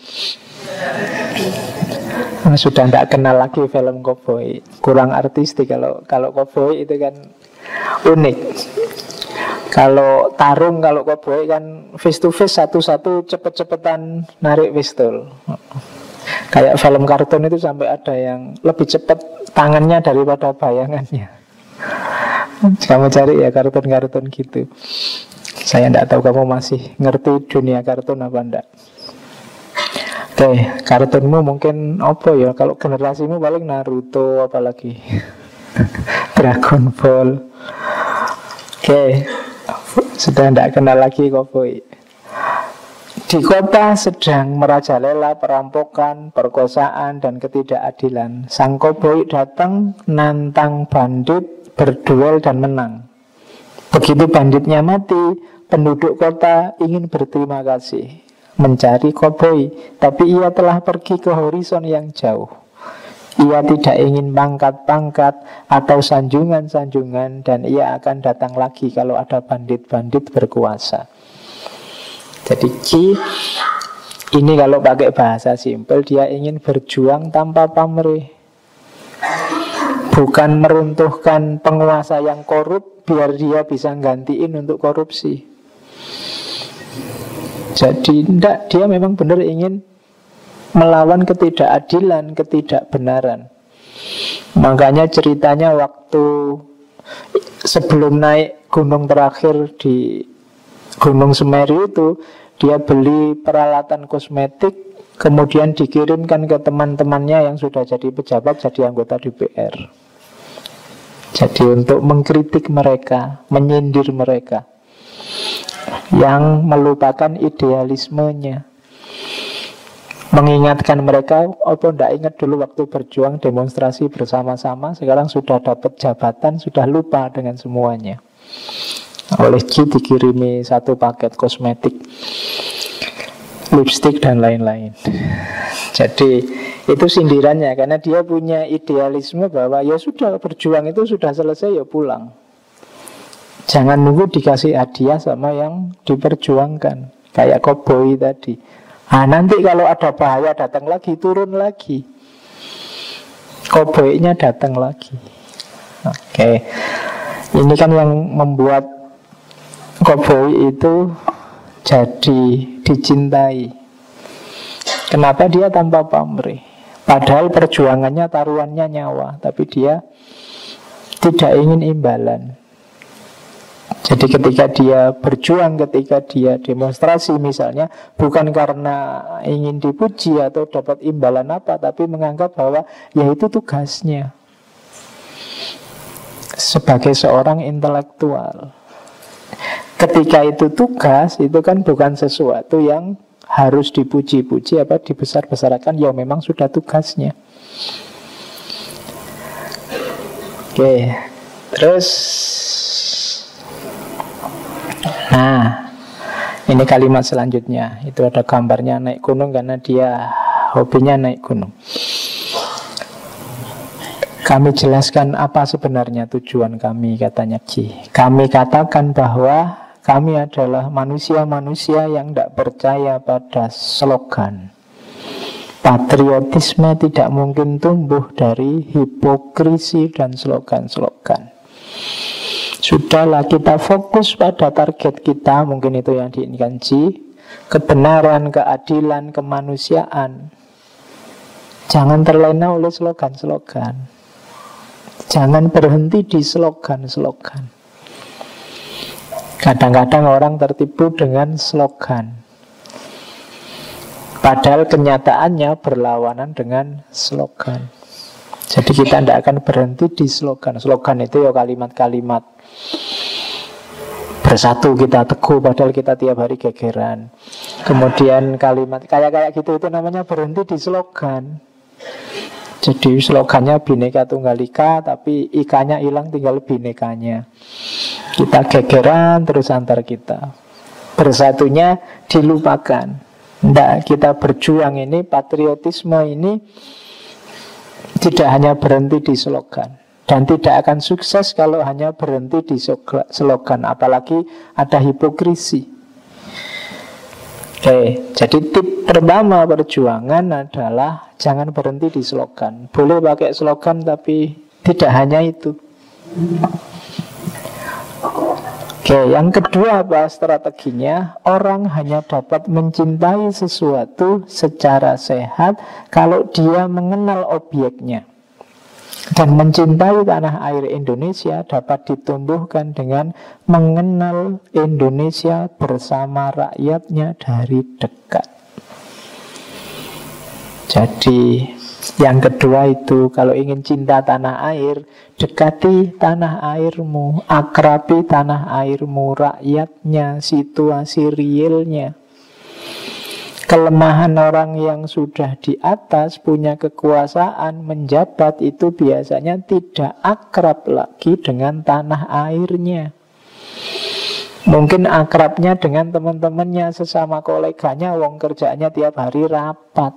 Sudah tidak kenal lagi film koboi, kurang artistik. Kalau koboi itu kan unik. Kalau tarung, kalau koboi kan face to face, satu-satu cepet-cepetan narik pistol. Kayak film kartun itu sampai ada yang lebih cepat tangannya daripada bayangannya. Kamu cari ya kartun-kartun gitu. Saya tidak tahu kamu masih ngerti dunia kartun apa enggak. Oke, kartunmu mungkin apa ya? Kalau generasimu paling Naruto, apalagi Dragon Ball. Oke, sudah tidak kenal lagi koboi. Di kota sedang merajalela perampokan, perkosaan, dan ketidakadilan. Sang koboi datang, nantang bandit, berduel dan menang. Begitu banditnya mati, penduduk kota ingin berterima kasih, mencari koboi, tapi ia telah pergi ke horizon yang jauh. Ia tidak ingin pangkat-pangkat atau sanjungan-sanjungan, dan ia akan datang lagi kalau ada bandit-bandit berkuasa. Jadi Ki ini kalau pakai bahasa simpel, dia ingin berjuang tanpa pamrih, bukan meruntuhkan penguasa yang korup biar dia bisa gantiin untuk korupsi. Jadi tidak, dia memang benar ingin melawan ketidakadilan, ketidakbenaran. Makanya ceritanya waktu sebelum naik gunung terakhir di Gunung Semeru itu, dia beli peralatan kosmetik, kemudian dikirimkan ke teman-temannya yang sudah jadi pejabat, jadi anggota DPR. Jadi untuk mengkritik mereka, menyindir mereka yang melupakan idealismenya, mengingatkan mereka, apa ndak ingat dulu waktu berjuang demonstrasi bersama-sama, sekarang sudah dapat jabatan, sudah lupa dengan semuanya. Oleh Ji dikirimi satu paket kosmetik, lipstik dan lain-lain. Jadi itu sindirannya, karena dia punya idealisme bahwa ya sudah, berjuang itu sudah selesai, ya pulang. Jangan nunggu dikasih hadiah sama yang diperjuangkan, kayak koboi tadi. Nanti kalau ada bahaya datang lagi, turun lagi, koboinya datang lagi. Oke. Ini kan yang membuat koboi itu jadi dicintai. Kenapa dia tanpa pamrih? Padahal perjuangannya, taruhannya nyawa, tapi dia tidak ingin imbalan. Jadi ketika dia berjuang, ketika dia demonstrasi misalnya, bukan karena ingin dipuji atau dapat imbalan apa, tapi menganggap bahwa ya itu tugasnya sebagai seorang intelektual. Ketika itu tugas, itu kan bukan sesuatu yang harus dipuji-puji apa dibesar-besarkan, ya memang sudah tugasnya. Oke, terus ini kalimat selanjutnya. Itu ada gambarnya naik gunung karena dia hobinya naik gunung. Kami jelaskan apa sebenarnya tujuan kami, katanya Ji. Kami katakan bahwa kami adalah manusia-manusia yang tidak percaya pada slogan. Patriotisme tidak mungkin tumbuh dari hipokrisi dan slogan-slogan. Sudahlah, kita fokus pada target kita, mungkin itu yang diinginkan Ji, kebenaran, keadilan, kemanusiaan. Jangan terlena oleh slogan-slogan. Jangan berhenti di slogan-slogan. Kadang-kadang orang tertipu dengan slogan, padahal kenyataannya berlawanan dengan slogan. Jadi kita tidak akan berhenti di slogan. Slogan itu ya kalimat-kalimat bersatu kita teguh, padahal kita tiap hari gegeran. Kemudian kalimat kayak gitu, itu namanya berhenti di slogan. Jadi slogannya Bhinneka Tunggal Ika, tapi ikanya hilang, tinggal binekanya. Kita gegeran terus antar kita, bersatunya dilupakan. Tidak, kita berjuang ini, patriotisme ini tidak hanya berhenti di slogan, dan tidak akan sukses kalau hanya berhenti di slogan, apalagi ada hipokrisi. Oke, jadi tip pertama perjuangan adalah jangan berhenti di slogan. Boleh pakai slogan, tapi tidak hanya itu. Oke, yang kedua apa strateginya? Orang hanya dapat mencintai sesuatu secara sehat kalau dia mengenal objeknya. Dan mencintai tanah air Indonesia dapat ditumbuhkan dengan mengenal Indonesia bersama rakyatnya dari dekat. Jadi yang kedua itu, kalau ingin cinta tanah air, dekati tanah airmu, akrabi tanah airmu, rakyatnya, situasi realnya. Kelemahan orang yang sudah di atas, punya kekuasaan, menjabat, itu biasanya tidak akrab lagi dengan tanah airnya. Mungkin akrabnya dengan teman-temannya, sesama koleganya, wong kerjanya tiap hari rapat.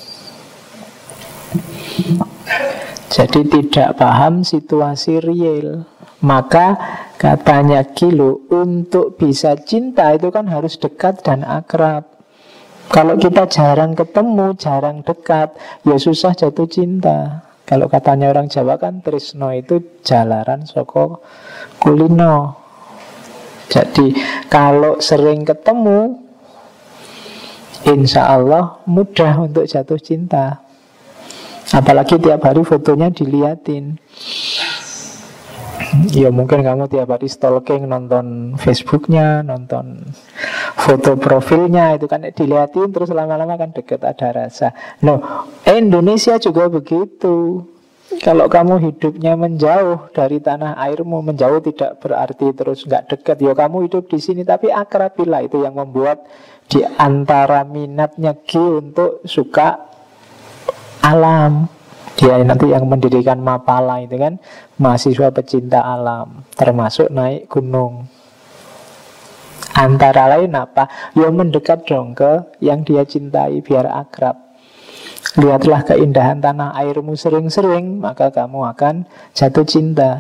Jadi tidak paham situasi real. Maka katanya Gilo, untuk bisa cinta itu kan harus dekat dan akrab. Kalau kita jarang ketemu, jarang dekat, ya susah jatuh cinta. Kalau katanya orang Jawa kan tresno itu jalaran saka kulino. Jadi kalau sering ketemu, insya Allah mudah untuk jatuh cinta. Apalagi tiap hari fotonya diliatin. Ya mungkin kamu tiap hari stalking, nonton Facebooknya, nonton foto profilnya, itu kan dilihatin terus lama-lama kan deket, ada rasa. Loh, Indonesia juga begitu. Kalau kamu hidupnya menjauh dari tanah airmu, menjauh tidak berarti terus nggak dekat. Ya kamu hidup di sini tapi akrabilah, itu yang membuat di antara minatnya G untuk suka alam. Dia nanti yang mendirikan Mapala itu kan mahasiswa pecinta alam, termasuk naik gunung. Antara lain apa? Ya mendekat dong ke yang dia cintai biar akrab. Lihatlah keindahan tanah airmu sering-sering, maka kamu akan jatuh cinta.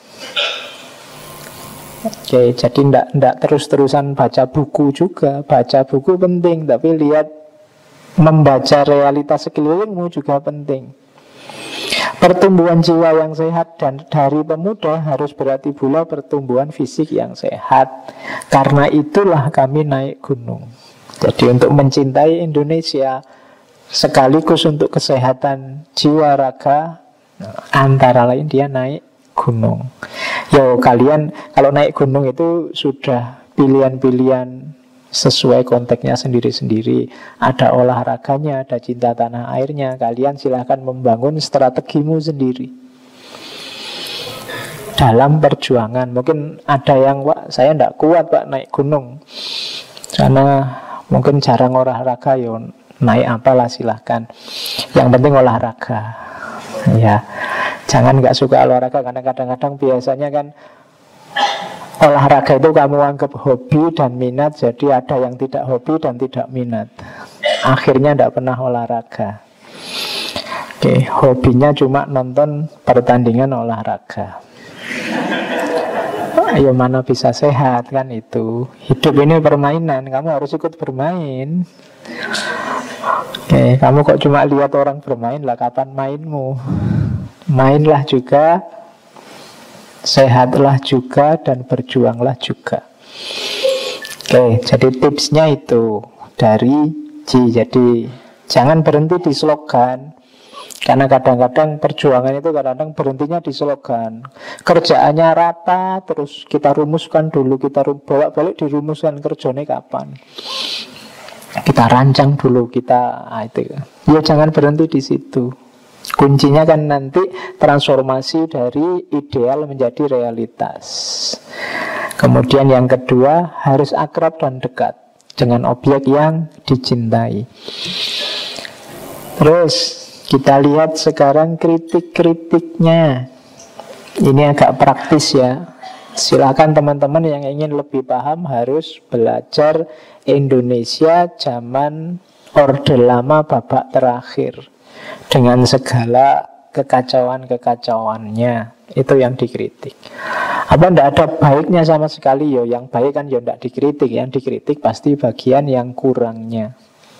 Oke, jadi ndak terus-terusan baca buku juga. Baca buku penting, tapi lihat membaca realitas sekelilingmu juga penting. Pertumbuhan jiwa yang sehat dan dari pemuda harus berarti pula pertumbuhan fisik yang sehat. Karena itulah kami naik gunung. Jadi untuk mencintai Indonesia sekaligus untuk kesehatan jiwa raga, antara lain dia naik gunung. Yo kalian kalau naik gunung itu sudah pilihan-pilihan sesuai konteksnya sendiri-sendiri. Ada olahraganya, ada cinta tanah airnya. Kalian silahkan membangun strategimu sendiri dalam perjuangan. Mungkin ada yang, Pak, saya tidak kuat Pak naik gunung, karena mungkin jarang olahraga. Ya naik apalah silahkan. Yang penting olahraga. Ya, jangan nggak suka olahraga, karena kadang-kadang biasanya kan olahraga itu kamu anggap hobi dan minat, jadi ada yang tidak hobi dan tidak minat. Akhirnya tidak pernah olahraga. Oke, hobinya cuma nonton pertandingan olahraga. Ayo mana bisa sehat kan itu. Hidup ini permainan, kamu harus ikut bermain. Oke, kamu kok cuma lihat orang bermain, lah kapan mainmu? Mainlah juga, sehatlah juga, dan berjuanglah juga. Oke, jadi tipsnya itu dari G. Jadi jangan berhenti di slogan, karena kadang-kadang perjuangan itu kadang-kadang berhentinya di slogan. Kerjaannya rata, terus kita rumuskan dulu, kita bawa balik dirumuskan kerjanya kapan. Kita rancang dulu, kita itu. Ya jangan berhenti di situ. Kuncinya kan nanti transformasi dari ideal menjadi realitas. Kemudian yang kedua, harus akrab dan dekat dengan objek yang dicintai. Terus kita lihat sekarang kritik-kritiknya. Ini agak praktis ya. Silakan teman-teman yang ingin lebih paham harus belajar Indonesia zaman Orde Lama babak terakhir, dengan segala kekacauan-kekacauannya. Itu yang dikritik. Apa tidak ada baiknya sama sekali? Yo, yang baik kan yo tidak dikritik. Yang dikritik pasti bagian yang kurangnya.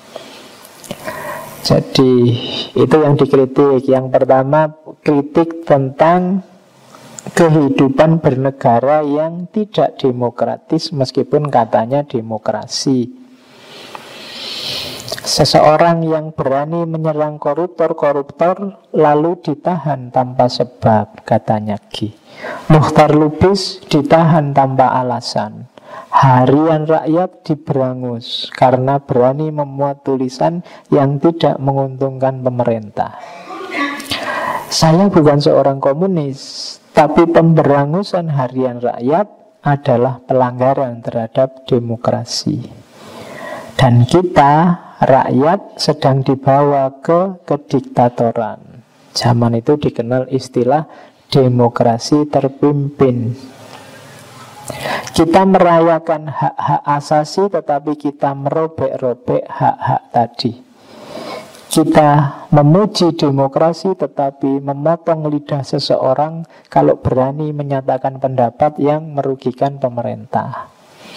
Jadi itu yang dikritik. Yang pertama, kritik tentang kehidupan bernegara yang tidak demokratis meskipun katanya demokrasi. Seseorang yang berani menyerang koruptor lalu ditahan tanpa sebab, katanya Ki. Muchtar Lubis ditahan tanpa alasan. Harian Rakyat diberangus karena berani memuat tulisan yang tidak menguntungkan pemerintah. Saya bukan seorang komunis, tapi pemberangusan Harian Rakyat adalah pelanggaran terhadap demokrasi. Dan kita, rakyat, sedang dibawa ke kediktatoran. Zaman itu dikenal istilah demokrasi terpimpin. Kita merayakan hak-hak asasi, tetapi kita merobek-robek hak-hak tadi. Kita memuji demokrasi, tetapi memotong lidah seseorang kalau berani menyatakan pendapat yang merugikan pemerintah.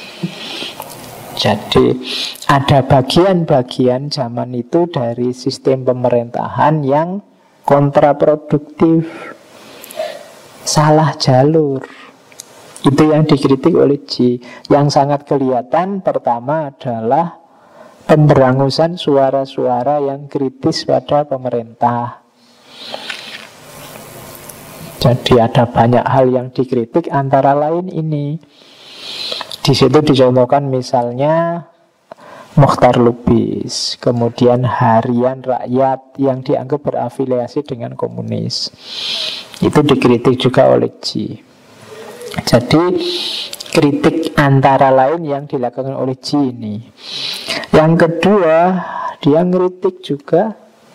Jadi ada bagian-bagian zaman itu dari sistem pemerintahan yang kontraproduktif, salah jalur. Itu yang dikritik oleh Ji. Yang sangat kelihatan pertama adalah pemberangusan suara-suara yang kritis pada pemerintah. Jadi ada banyak hal yang dikritik, antara lain ini. Di situ dicontohkan misalnya Muchtar Lubis, kemudian Harian Rakyat yang dianggap berafiliasi dengan komunis. Itu dikritik juga oleh Ji. Jadi kritik antara lain yang dilakukan oleh Ji ini. Yang kedua, dia ngeritik juga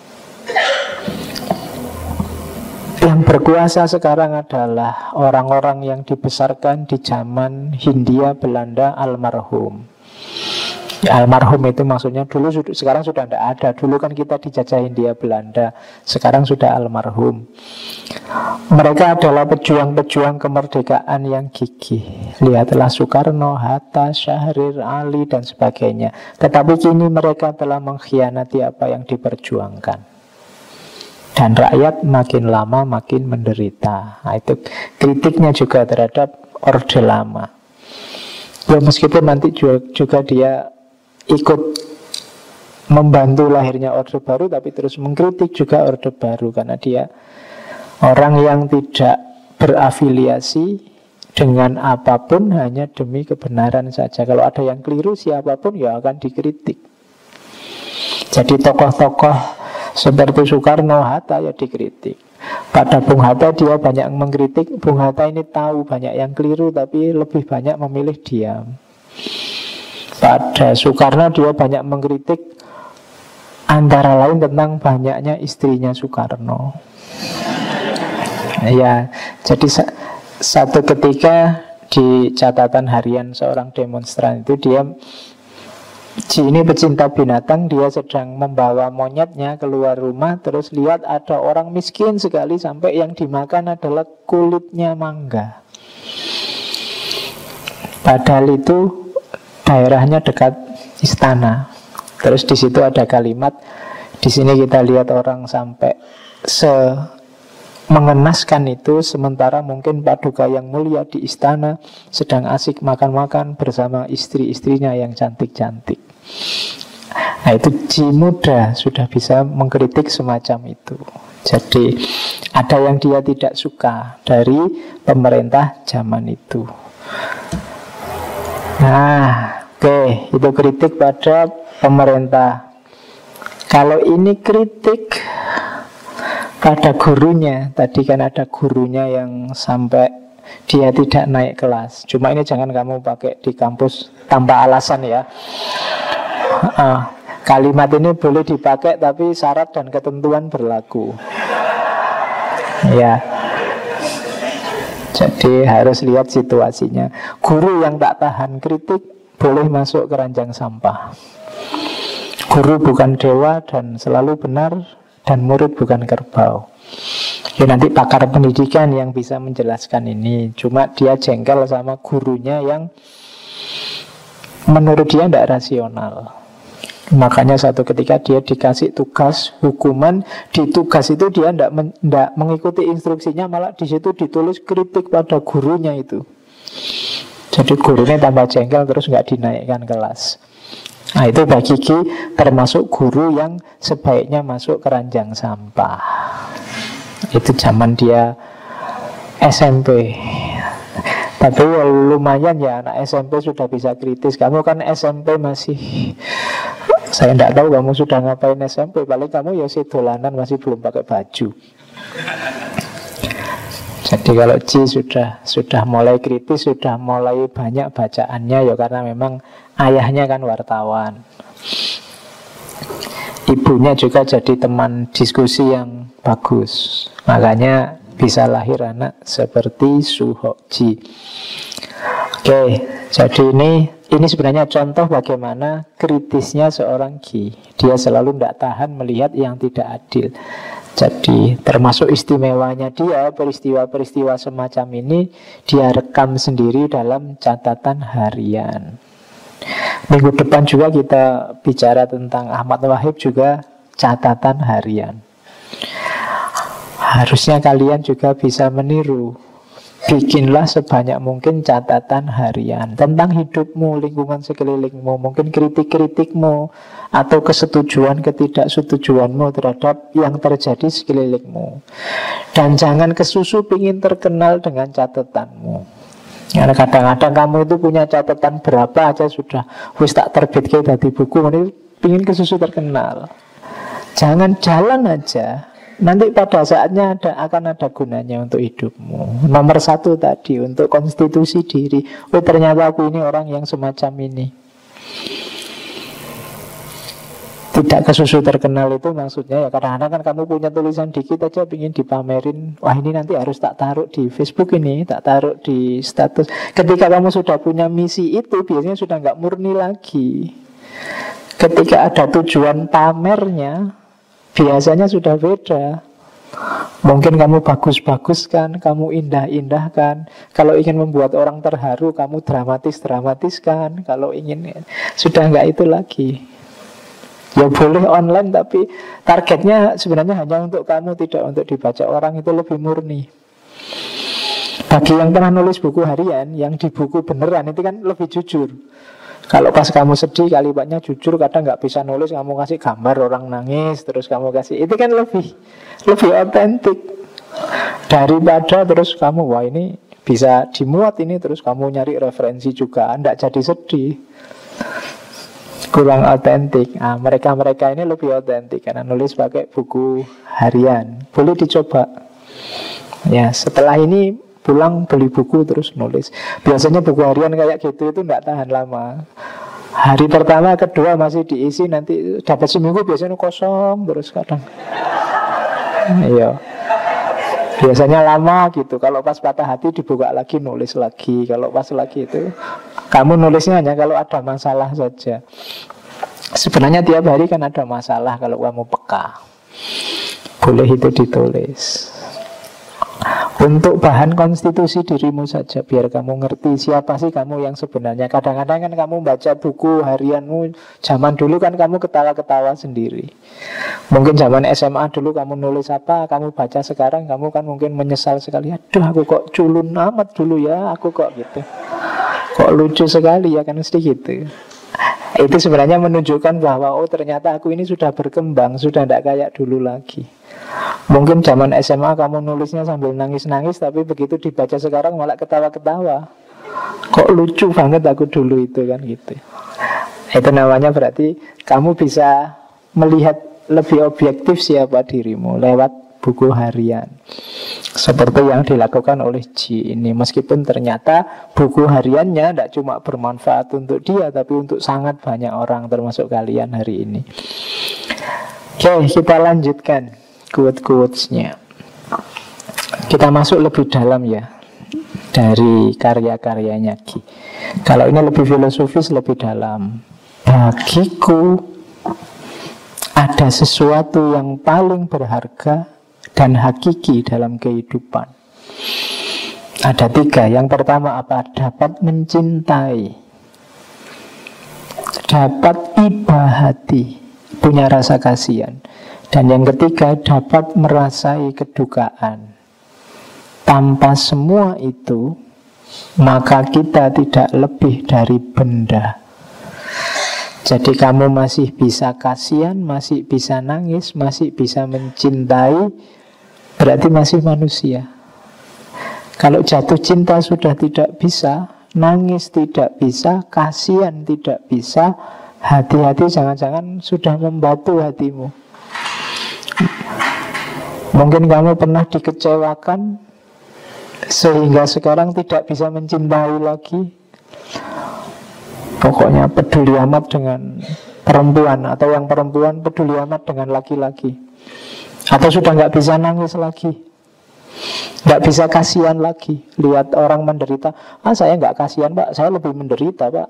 yang berkuasa sekarang adalah orang-orang yang dibesarkan di zaman Hindia Belanda almarhum. Almarhum itu maksudnya dulu, sekarang sudah tidak ada. Dulu kan kita dijajah Hindia Belanda, sekarang sudah almarhum. Mereka adalah pejuang-pejuang kemerdekaan yang gigih. Lihatlah Soekarno, Hatta, Syahrir, Ali, dan sebagainya. Tetapi kini mereka telah mengkhianati apa yang diperjuangkan. Dan rakyat makin lama makin menderita. Nah, itu kritiknya juga terhadap Orde Lama. Ya, meskipun nanti juga dia ikut membantu lahirnya Orde Baru, tapi terus mengkritik juga Orde Baru, karena dia orang yang tidak berafiliasi dengan apapun hanya demi kebenaran saja. Kalau ada yang keliru, siapapun ya akan dikritik. Jadi tokoh-tokoh seperti Soekarno, Hatta ya dikritik. Pada Bung Hatta dia banyak mengkritik. Bung Hatta ini tahu banyak yang keliru, tapi lebih banyak memilih diam. Pada Soekarno dia banyak mengkritik, antara lain tentang banyaknya istrinya Soekarno. Ya, jadi satu ketika di catatan harian seorang demonstran itu dia, Ji ini pecinta binatang, dia sedang membawa monyetnya keluar rumah, terus lihat ada orang miskin sekali sampai yang dimakan adalah kulitnya mangga. Padahal itu daerahnya dekat istana. Terus di situ ada kalimat, di sini kita lihat orang sampai mengenaskan itu, sementara mungkin paduka yang mulia di istana sedang asik makan-makan bersama istri-istrinya yang cantik-cantik. Nah, itu Ji muda sudah bisa mengkritik semacam itu. Jadi ada yang dia tidak suka dari pemerintah zaman itu. Nah, oke, itu kritik pada pemerintah. Kalau ini kritik pada gurunya, tadi kan ada gurunya yang sampai dia tidak naik kelas. Cuma ini jangan kamu pakai di kampus tanpa alasan ya. Kalimat ini boleh dipakai, tapi syarat dan ketentuan berlaku. Ya. Jadi harus lihat situasinya. Guru yang tak tahan kritik boleh masuk ke ranjang sampah. Guru bukan dewa dan selalu benar, dan murid bukan kerbau. Ya, nanti pakar pendidikan yang bisa menjelaskan ini. Cuma dia jengkel sama gurunya yang menurut dia tidak rasional. Makanya satu ketika dia dikasih tugas hukuman, di tugas itu dia tidak mengikuti instruksinya, malah di situ ditulis kritik pada gurunya itu. Jadi gurunya tambah jengkel, terus nggak dinaikkan kelas. Nah itu bagi Ki termasuk guru yang sebaiknya masuk keranjang sampah. Itu zaman dia SMP. Tapi ya lumayan ya, anak SMP sudah bisa kritis. Kamu kan SMP masih, saya tidak tahu kamu sudah ngapain SMP. Paling kamu ya si dolanan, masih belum pakai baju. Jadi kalau Ji sudah mulai kritis, sudah mulai banyak bacaannya ya karena memang ayahnya kan wartawan. Ibunya juga jadi teman diskusi yang bagus. Makanya bisa lahir anak seperti Suhoji. Oke, jadi ini sebenarnya contoh bagaimana kritisnya seorang Ki. Dia selalu tidak tahan melihat yang tidak adil. Jadi termasuk istimewanya dia, peristiwa-peristiwa semacam ini dia rekam sendiri dalam catatan harian. Minggu depan juga kita bicara tentang Ahmad Wahib, juga catatan harian. Harusnya kalian juga bisa meniru. Bikinlah sebanyak mungkin catatan harian tentang hidupmu, lingkungan sekelilingmu, mungkin kritik-kritikmu atau kesetujuan ketidaksetujuanmu terhadap yang terjadi sekelilingmu. Dan jangan kesusu pingin terkenal dengan catatanmu. Karena kadang-kadang kamu itu punya catatan berapa aja sudah wis tak terbitke dari buku, ini pingin kesusu terkenal. Jangan, jalan aja. Nanti pada saatnya akan ada gunanya untuk hidupmu. Nomor satu tadi, untuk konstitusi diri. Oh ternyata aku ini orang yang semacam ini. Tidak kesusu terkenal itu maksudnya ya kadang-kadang kan kamu punya tulisan dikit aja ingin dipamerin. Wah ini nanti harus tak taruh di Facebook ini, tak taruh di status. Ketika kamu sudah punya misi itu, biasanya sudah nggak murni lagi. Ketika ada tujuan pamernya, biasanya sudah beda. Mungkin kamu bagus-baguskan, kamu indah-indahkan. Kalau ingin membuat orang terharu, kamu dramatis-dramatiskan. Kalau ingin, sudah nggak itu lagi. Ya boleh online, tapi targetnya sebenarnya hanya untuk kamu, tidak untuk dibaca orang. Itu lebih murni. Bagi yang pernah nulis buku harian, yang di buku beneran itu kan lebih jujur. Kalau pas kamu sedih, kalimatnya jujur, kadang nggak bisa nulis, kamu kasih gambar orang nangis, terus kamu kasih, itu kan lebih otentik daripada terus kamu, wah ini bisa dimuat ini, terus kamu nyari referensi juga, nggak jadi sedih, kurang otentik. Nah, mereka ini lebih otentik karena nulis pakai buku harian. Boleh dicoba. Ya, setelah ini pulang beli buku terus nulis. Biasanya buku harian kayak gitu itu tidak tahan lama. Hari pertama, kedua masih diisi, nanti dapat seminggu biasanya kosong terus kadang. Iya. Biasanya lama gitu. Kalau pas patah hati dibuka lagi, nulis lagi. Kalau pas lagi itu kamu nulisnya hanya kalau ada masalah saja. Sebenarnya tiap hari kan ada masalah kalau kamu peka. Boleh itu ditulis. Untuk bahan konstitusi dirimu saja, biar kamu ngerti siapa sih kamu yang sebenarnya. Kadang-kadang kan kamu baca buku harianmu zaman dulu kan kamu ketawa-ketawa sendiri. Mungkin zaman SMA dulu kamu nulis apa, kamu baca sekarang kamu kan mungkin menyesal sekali. Aduh aku kok culun amat dulu ya, aku kok gitu. Kok lucu sekali ya, kan mesti gitu. Itu sebenarnya menunjukkan bahwa oh ternyata aku ini sudah berkembang, sudah tidak kayak dulu lagi. Mungkin zaman SMA kamu nulisnya sambil nangis-nangis, tapi begitu dibaca sekarang malah ketawa-ketawa. Kok lucu banget aku dulu itu kan gitu. Itu namanya berarti kamu bisa melihat lebih objektif siapa dirimu lewat buku harian. Seperti yang dilakukan oleh Ji ini. Meskipun ternyata buku hariannya tidak cuma bermanfaat untuk dia, tapi untuk sangat banyak orang, termasuk kalian hari ini. Oke, kita lanjutkan quote-quotesnya. Kita masuk lebih dalam ya dari karya-karyanya Ki. Kalau ini lebih filosofis, lebih dalam. Bagiku ada sesuatu yang paling berharga dan hakiki dalam kehidupan. Ada 3. Yang pertama apa? Dapat mencintai, dapat iba hati, punya rasa kasihan. Dan yang ketiga, dapat merasai kedukaan. Tanpa semua itu, maka kita tidak lebih dari benda. Jadi kamu masih bisa kasihan, masih bisa nangis, masih bisa mencintai, berarti masih manusia. Kalau jatuh cinta sudah tidak bisa, nangis tidak bisa, kasihan tidak bisa, hati-hati jangan-jangan sudah membatu hatimu. Mungkin kamu pernah dikecewakan sehingga sekarang tidak bisa mencintai lagi. Pokoknya peduli amat dengan perempuan, atau yang perempuan peduli amat dengan laki-laki. Atau sudah nggak bisa nangis lagi, nggak bisa kasihan lagi. Lihat orang menderita, saya nggak kasihan pak, saya lebih menderita pak.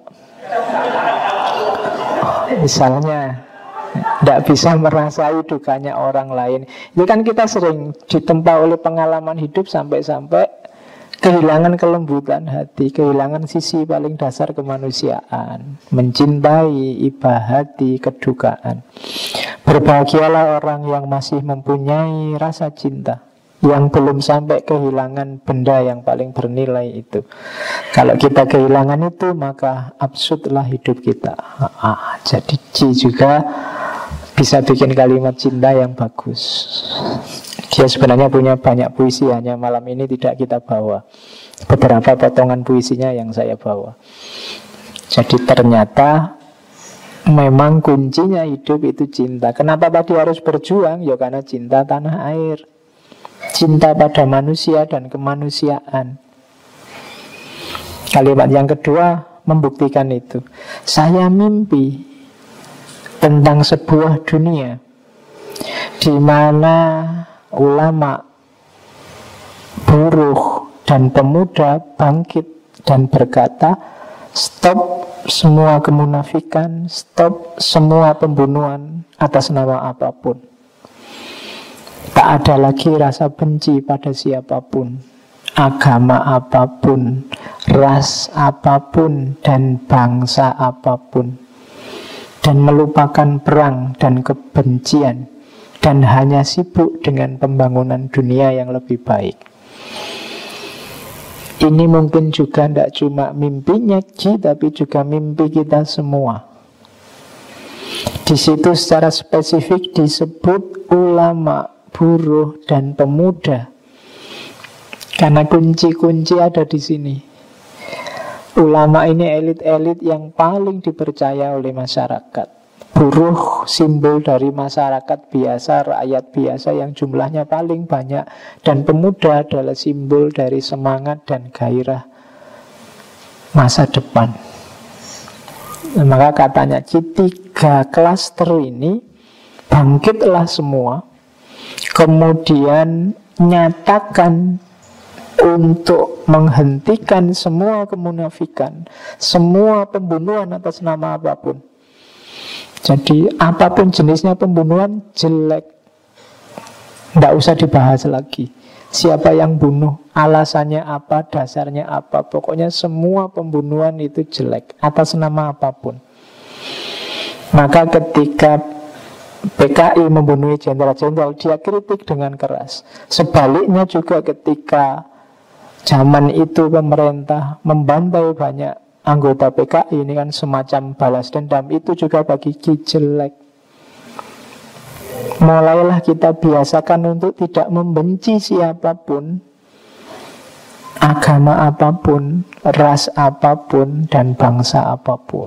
Misalnya, nggak bisa merasai dukanya orang lain. Itu kan kita sering ditempa oleh pengalaman hidup sampai-sampai kehilangan kelembutan hati, kehilangan sisi paling dasar kemanusiaan, mencintai, iba hati, kedukaan. Berbahagialah orang yang masih mempunyai rasa cinta, yang belum sampai kehilangan benda yang paling bernilai itu. Kalau kita kehilangan itu, maka absurdlah hidup kita. Jadi Ji juga bisa bikin kalimat cinta yang bagus. Dia sebenarnya punya banyak puisi, hanya malam ini tidak kita bawa. Beberapa potongan puisinya yang saya bawa. Jadi ternyata memang kuncinya hidup itu cinta. Kenapa tadi harus berjuang? Ya karena cinta tanah air, cinta pada manusia dan kemanusiaan. Kalimat yang kedua membuktikan itu. Saya mimpi tentang sebuah dunia di mana ulama, buruh, dan pemuda bangkit dan berkata, stop semua kemunafikan, stop semua pembunuhan atas nama apapun. Tak ada lagi rasa benci pada siapapun, agama apapun, ras apapun, dan bangsa apapun. Dan melupakan perang dan kebencian, dan hanya sibuk dengan pembangunan dunia yang lebih baik. Ini mungkin juga tidak cuma mimpinya Ji, tapi juga mimpi kita semua. Di situ secara spesifik disebut ulama, buruh, dan pemuda, karena kunci-kunci ada di sini. Ulama ini elit-elit yang paling dipercaya oleh masyarakat. Buruh simbol dari masyarakat biasa, rakyat biasa yang jumlahnya paling banyak. Dan pemuda adalah simbol dari semangat dan gairah masa depan. Maka katanya tiga klaster ini bangkitlah semua, kemudian nyatakan untuk menghentikan semua kemunafikan, semua pembunuhan atas nama apapun. Jadi apapun jenisnya pembunuhan jelek, tidak usah dibahas lagi. Siapa yang bunuh, alasannya apa, dasarnya apa, pokoknya semua pembunuhan itu jelek atas nama apapun. Maka ketika PKI membunuh jenderal-jenderal, dia kritik dengan keras. Sebaliknya juga ketika zaman itu pemerintah membantai banyak anggota PKI, ini kan semacam balas dendam, itu juga bagi Ki jelek. Mulailah kita biasakan untuk tidak membenci siapapun, agama apapun, ras apapun, dan bangsa apapun.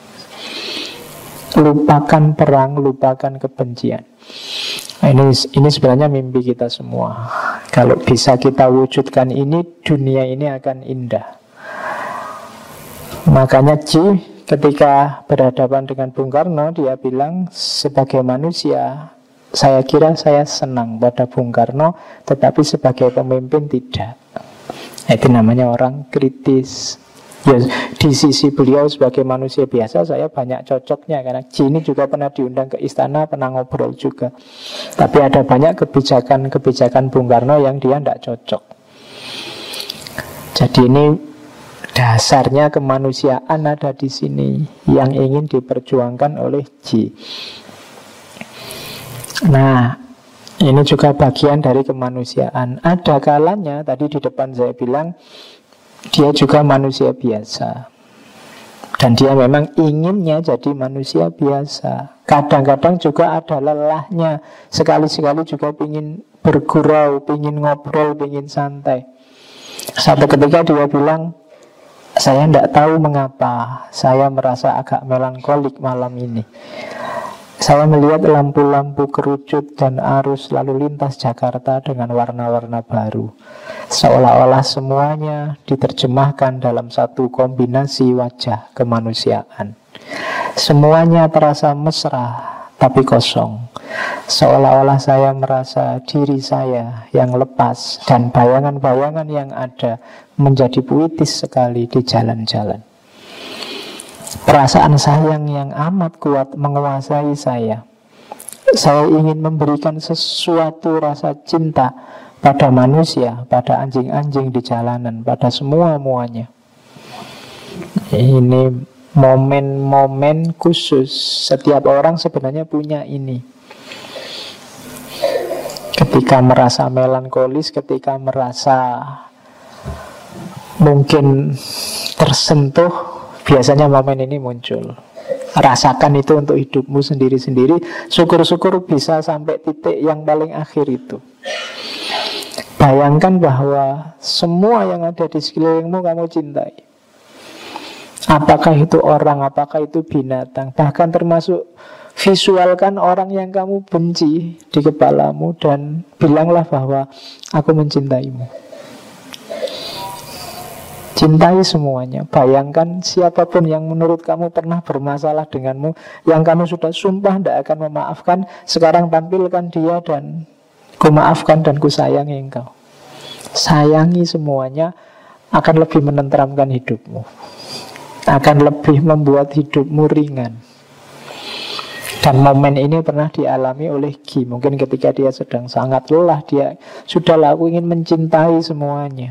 Lupakan perang, lupakan kebencian. Ini sebenarnya mimpi kita semua. Kalau bisa kita wujudkan ini, dunia ini akan indah. Makanya Ji ketika berhadapan dengan Bung Karno, dia bilang sebagai manusia, saya kira saya senang pada Bung Karno, tetapi sebagai pemimpin tidak. Itu namanya orang kritis. Ya, di sisi beliau sebagai manusia biasa saya banyak cocoknya, karena Ji ini juga pernah diundang ke istana, pernah ngobrol juga. Tapi ada banyak kebijakan Bung Karno yang dia tidak cocok. Jadi ini dasarnya kemanusiaan ada di sini yang ingin diperjuangkan oleh Ji. Nah, ini juga bagian dari kemanusiaan. Ada kalanya tadi di depan saya bilang dia juga manusia biasa. Dan dia memang inginnya jadi manusia biasa. Kadang-kadang juga ada lelahnya. Sekali-sekali juga ingin bergurau, ingin ngobrol, ingin santai. Satu ketika dia bilang, saya tidak tahu mengapa saya merasa agak melankolik malam ini. Saya melihat lampu-lampu kerucut dan arus lalu lintas Jakarta dengan warna-warna baru. Seolah-olah semuanya diterjemahkan dalam satu kombinasi wajah kemanusiaan. Semuanya terasa mesra tapi kosong. Seolah-olah saya merasa diri saya yang lepas dan bayangan-bayangan yang ada menjadi puitis sekali di jalan-jalan. Perasaan sayang yang amat kuat menguasai saya. Saya ingin memberikan sesuatu rasa cinta pada manusia, pada anjing-anjing di jalanan, pada semua-muanya. Ini momen-momen khusus. Setiap orang sebenarnya punya ini. Ketika merasa melankolis, ketika merasa mungkin tersentuh, biasanya momen ini muncul. Rasakan itu untuk hidupmu sendiri-sendiri. Syukur-syukur bisa sampai titik yang paling akhir itu. Bayangkan bahwa semua yang ada di sekelilingmu kamu cintai. Apakah itu orang, apakah itu binatang, bahkan termasuk visualkan orang yang kamu benci di kepalamu dan bilanglah bahwa aku mencintaimu. Cintai semuanya. Bayangkan siapapun yang menurut kamu pernah bermasalah denganmu, yang kamu sudah sumpah tidak akan memaafkan, sekarang tampilkan dia dan ku maafkan dan ku sayangi engkau. Sayangi semuanya, akan lebih menenteramkan hidupmu, akan lebih membuat hidupmu ringan. Dan momen ini pernah dialami oleh Guy. Mungkin ketika dia sedang sangat lelah, dia sudahlah, aku ingin mencintai semuanya.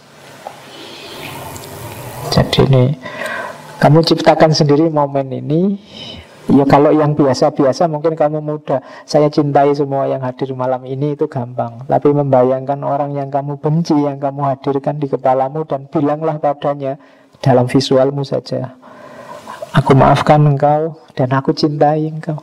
Jadi ini kamu ciptakan sendiri momen ini. Ya kalau yang biasa-biasa mungkin kamu mudah, saya cintai semua yang hadir malam ini, itu gampang. Tapi membayangkan orang yang kamu benci, yang kamu hadirkan di kepalamu, dan bilanglah padanya dalam visualmu saja, aku maafkan engkau dan aku cintai engkau.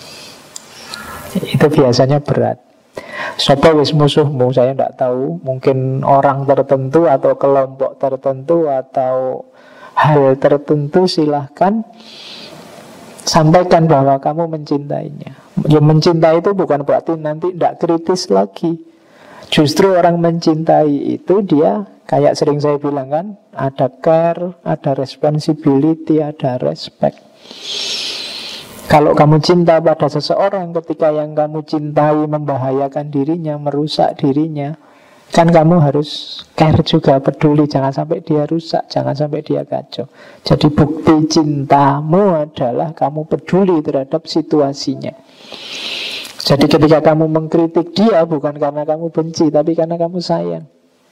Itu biasanya berat. Sopo wis musuhmu, saya tidak tahu. Mungkin orang tertentu atau kelompok tertentu atau hal tertentu, silahkan sampaikan bahwa kamu mencintainya. Ya, mencintai itu bukan berarti nanti tidak kritis lagi. Justru orang mencintai itu dia, kayak sering saya bilang kan, ada care, ada responsibility, ada respect. Kalau kamu cinta pada seseorang, ketika yang kamu cintai membahayakan dirinya, merusak dirinya, kan kamu harus care juga, peduli, jangan sampai dia rusak, jangan sampai dia kacau. Jadi bukti cintamu adalah kamu peduli terhadap situasinya. Jadi ketika kamu mengkritik dia, bukan karena kamu benci, tapi karena kamu sayang.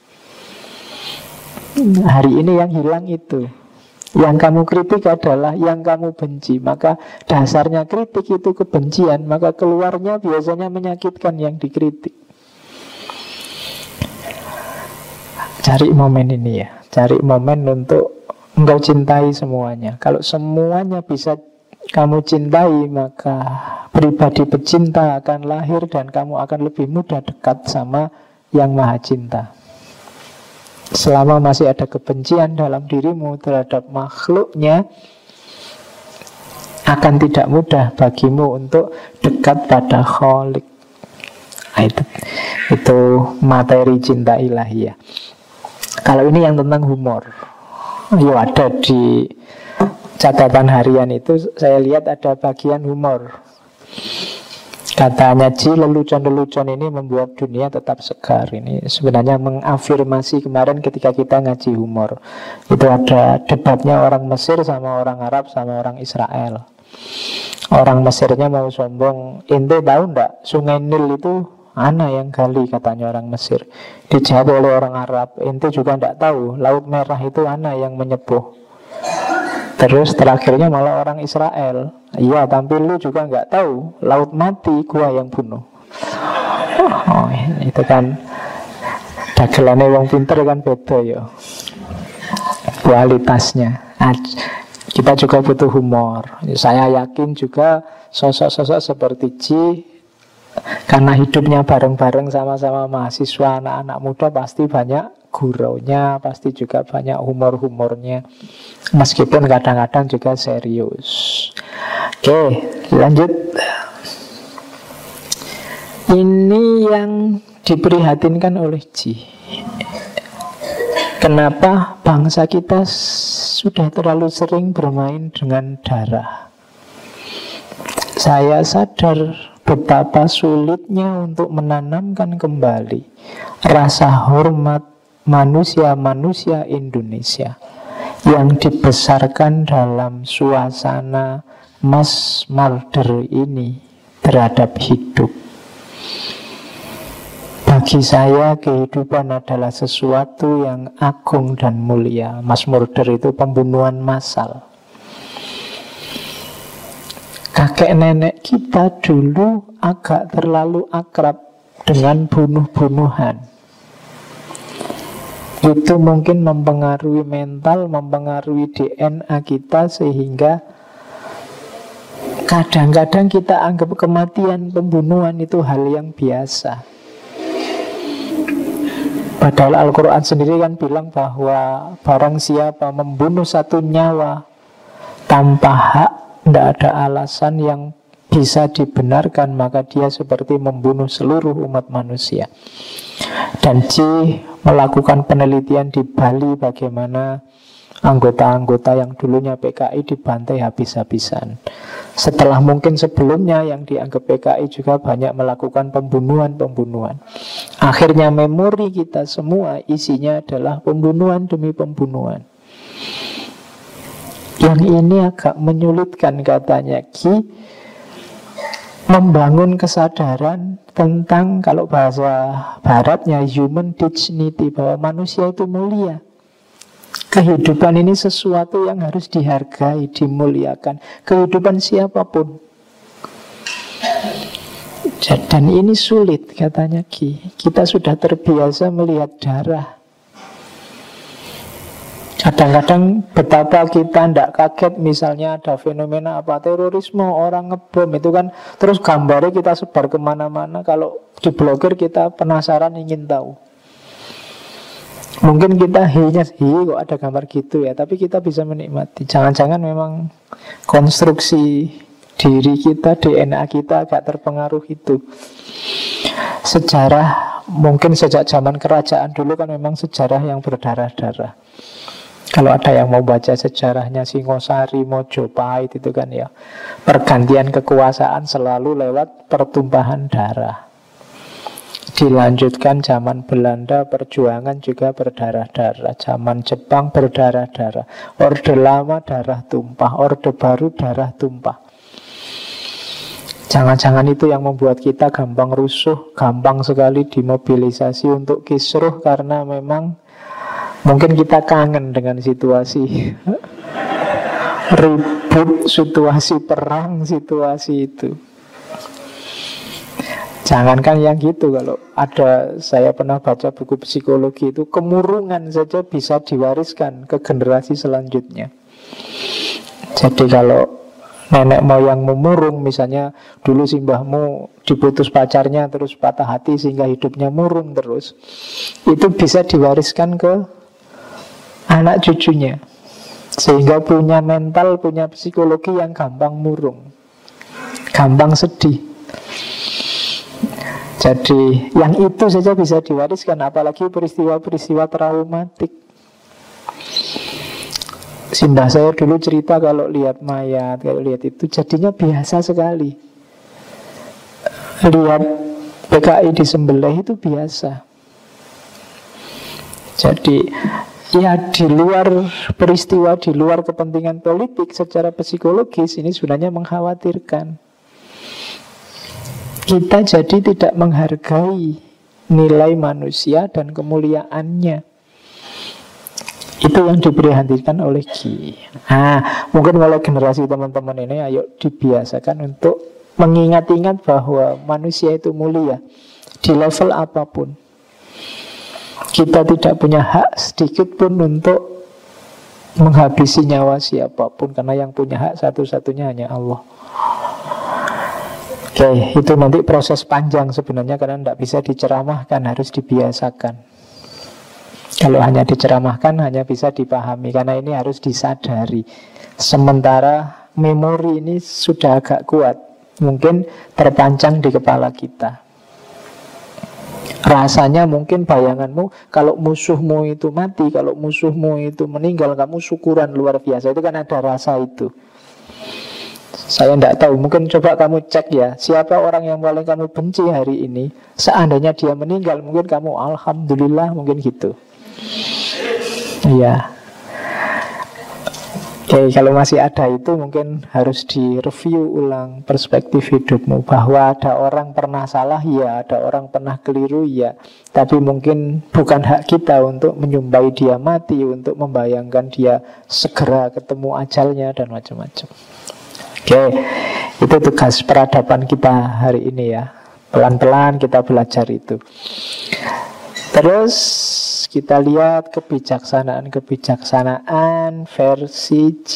Hari ini yang hilang itu. Yang kamu kritik adalah yang kamu benci. Maka dasarnya kritik itu kebencian, maka keluarnya biasanya menyakitkan yang dikritik. Cari momen ini ya. Cari momen untuk engkau cintai semuanya. Kalau semuanya bisa kamu cintai, maka pribadi pecinta akan lahir dan kamu akan lebih mudah dekat sama yang maha cinta. Selama masih ada kebencian dalam dirimu terhadap makhluknya, akan tidak mudah bagimu untuk dekat pada Khalik. Itu materi cinta ilahiyah. Kalau ini yang tentang humor, ya ada di catatan harian itu, saya lihat ada bagian humor. Katanya Ji, lelucon-lelucon ini membuat dunia tetap segar. Ini sebenarnya mengafirmasi kemarin ketika kita ngaji humor. Itu ada debatnya orang Mesir sama orang Arab sama orang Israel. Orang Mesirnya mau sombong, ente tahu enggak Sungai Nil itu ana yang gali, katanya orang Mesir. Dijawab oleh orang Arab, ente juga enggak tahu Laut Merah itu ana yang menyepuh. Terus terakhirnya malah orang Israel, iya tapi lu juga nggak tahu Laut Mati gua yang bunuh. Oh, itu kan dagelannya wong pinter kan beda ya kualitasnya. Kita juga butuh humor. Saya yakin juga sosok-sosok seperti Ji, karena hidupnya bareng-bareng sama-sama mahasiswa, anak-anak muda, pasti banyak guraunya, pasti juga banyak humor-humornya, meskipun kadang-kadang juga serius. Oke, lanjut. Ini yang diprihatinkan oleh Ji. Kenapa bangsa kita sudah terlalu sering bermain dengan darah? Saya sadar betapa sulitnya untuk menanamkan kembali rasa hormat manusia-manusia Indonesia yang dibesarkan dalam suasana mass murder ini terhadap hidup. Bagi saya kehidupan adalah sesuatu yang agung dan mulia. Mass murder itu pembunuhan massal. Kakek nenek kita dulu agak terlalu akrab dengan bunuh-bunuhan. Itu mungkin mempengaruhi mental, mempengaruhi DNA kita, sehingga kadang-kadang kita anggap kematian, pembunuhan itu hal yang biasa. Padahal Al-Quran sendiri kan bilang bahwa barang siapa membunuh satu nyawa tanpa hak, tidak ada alasan yang bisa dibenarkan, maka dia seperti membunuh seluruh umat manusia. Dan Ji melakukan penelitian di Bali bagaimana anggota-anggota yang dulunya PKI dibantai habis-habisan. Setelah mungkin sebelumnya yang dianggap PKI juga banyak melakukan pembunuhan-pembunuhan. Akhirnya memori kita semua isinya adalah pembunuhan demi pembunuhan. Yang ini agak menyulitkan, katanya Ki, membangun kesadaran tentang, kalau bahasa baratnya, human dignity, bahwa manusia itu mulia. Kehidupan ini sesuatu yang harus dihargai, dimuliakan. Kehidupan siapapun. Dan ini sulit, katanya Ki. Kita sudah terbiasa melihat darah. Kadang-kadang betapa kita tidak kaget, misalnya ada fenomena apa, terorisme, orang ngebom, itu kan terus gambarnya kita sebar kemana-mana. Kalau diblokir kita penasaran, ingin tahu. Mungkin kita kok ada gambar gitu ya, tapi kita bisa menikmati. Jangan-jangan memang konstruksi diri kita, DNA kita agak terpengaruh itu. Sejarah mungkin sejak zaman kerajaan dulu kan memang sejarah yang berdarah-darah. Kalau ada yang mau baca sejarahnya Singosari, Mojopahit itu kan ya, pergantian kekuasaan selalu lewat pertumpahan darah. Dilanjutkan zaman Belanda, perjuangan juga berdarah-darah. Zaman Jepang berdarah-darah. Orde lama darah tumpah, orde baru darah tumpah. Jangan-jangan itu yang membuat kita gampang rusuh, gampang sekali dimobilisasi untuk kisruh, karena memang mungkin kita kangen dengan situasi ribut, situasi perang, situasi itu. Jangankan yang gitu, kalau ada, saya pernah baca buku psikologi itu, kemurungan saja bisa diwariskan ke generasi selanjutnya. Jadi kalau nenek moyang memurung, misalnya dulu simbahmu diputus pacarnya terus patah hati sehingga hidupnya murung terus, itu bisa diwariskan ke anak cucunya, sehingga punya mental, punya psikologi yang gampang murung, gampang sedih. Jadi yang itu saja bisa diwariskan, apalagi peristiwa-peristiwa traumatik. Simbah saya dulu cerita kalau lihat mayat, kalau lihat itu jadinya biasa sekali. Lihat PKI disembelih itu biasa. Jadi ya di luar peristiwa, di luar kepentingan politik, secara psikologis ini sebenarnya mengkhawatirkan. Kita jadi tidak menghargai nilai manusia dan kemuliaannya. Itu yang diprihatinkan oleh Ki. Mungkin kalau generasi teman-teman ini, ayo dibiasakan untuk mengingat-ingat bahwa manusia itu mulia di level apapun. Kita tidak punya hak sedikit pun untuk menghabisi nyawa siapapun, karena yang punya hak satu-satunya hanya Allah. Oke, itu nanti proses panjang sebenarnya, karena tidak bisa diceramahkan, harus dibiasakan. Kalau hanya diceramahkan hanya bisa dipahami, karena ini harus disadari. Sementara memori ini sudah agak kuat, mungkin terpancang di kepala kita. Rasanya mungkin bayanganmu kalau musuhmu itu mati, kalau musuhmu itu meninggal, kamu syukuran luar biasa. Itu kan ada rasa itu. Saya tidak tahu, mungkin coba kamu cek ya, siapa orang yang paling kamu benci hari ini. Seandainya dia meninggal, mungkin kamu alhamdulillah, mungkin gitu. Iya. Oke, kalau masih ada itu mungkin harus direview ulang perspektif hidupmu. Bahwa ada orang pernah salah, ya, ada orang pernah keliru, ya. Tapi mungkin bukan hak kita untuk menyumbai dia mati, untuk membayangkan dia segera ketemu ajalnya, dan macam-macam. Oke, itu tugas peradaban kita hari ini ya. Pelan-pelan kita belajar itu. Terus kita lihat kebijaksanaan versi G.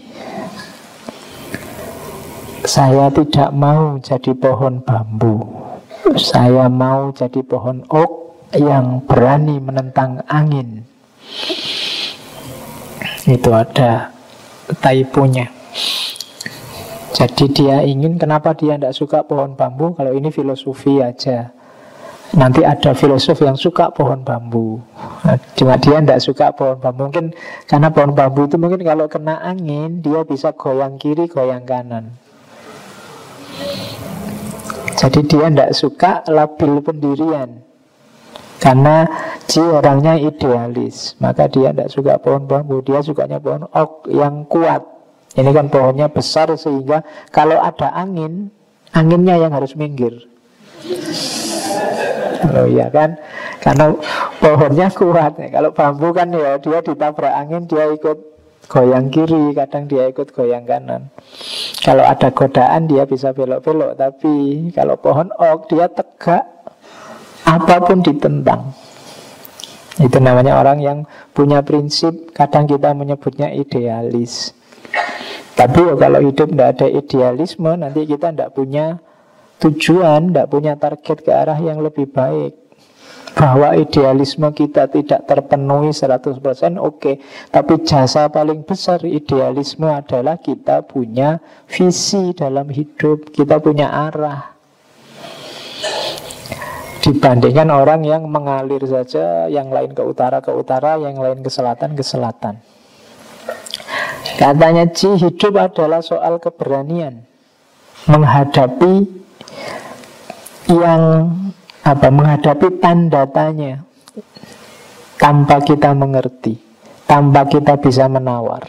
Saya tidak mau jadi pohon bambu. Saya mau jadi pohon oak yang berani menentang angin. Itu ada typonya. Jadi dia ingin, kenapa dia tidak suka pohon bambu? Kalau ini filosofi aja. Nanti ada filosof yang suka pohon bambu. Nah, cuma dia tidak suka pohon bambu. Mungkin karena pohon bambu itu mungkin kalau kena angin, dia bisa goyang kiri, goyang kanan. Jadi dia tidak suka labil pendirian. Karena dia orangnya idealis. Maka dia tidak suka pohon bambu. Dia sukanya pohon oak yang kuat. Ini kan pohonnya besar sehingga kalau ada angin, anginnya yang harus minggir. Oh iya kan, karena pohonnya kuat. Kalau bambu kan ya dia ditabrak angin, dia ikut goyang kiri, kadang dia ikut goyang kanan. Kalau ada godaan dia bisa belok-belok. Tapi kalau pohon oak dia tegak, apapun ditentang. Itu namanya orang yang punya prinsip. Kadang kita menyebutnya idealis. Tapi kalau hidup tidak ada idealisme, nanti kita tidak punya tujuan, tidak punya target ke arah yang lebih baik. Bahwa idealisme kita tidak terpenuhi 100%, oke. Tapi jasa paling besar idealisme adalah kita punya visi dalam hidup, kita punya arah. Dibandingkan orang yang mengalir saja, yang lain ke utara, yang lain ke selatan. Katanya Ci, hidup adalah soal keberanian menghadapi menghadapi tanda-tanya tanpa kita mengerti, tanpa kita bisa menawar.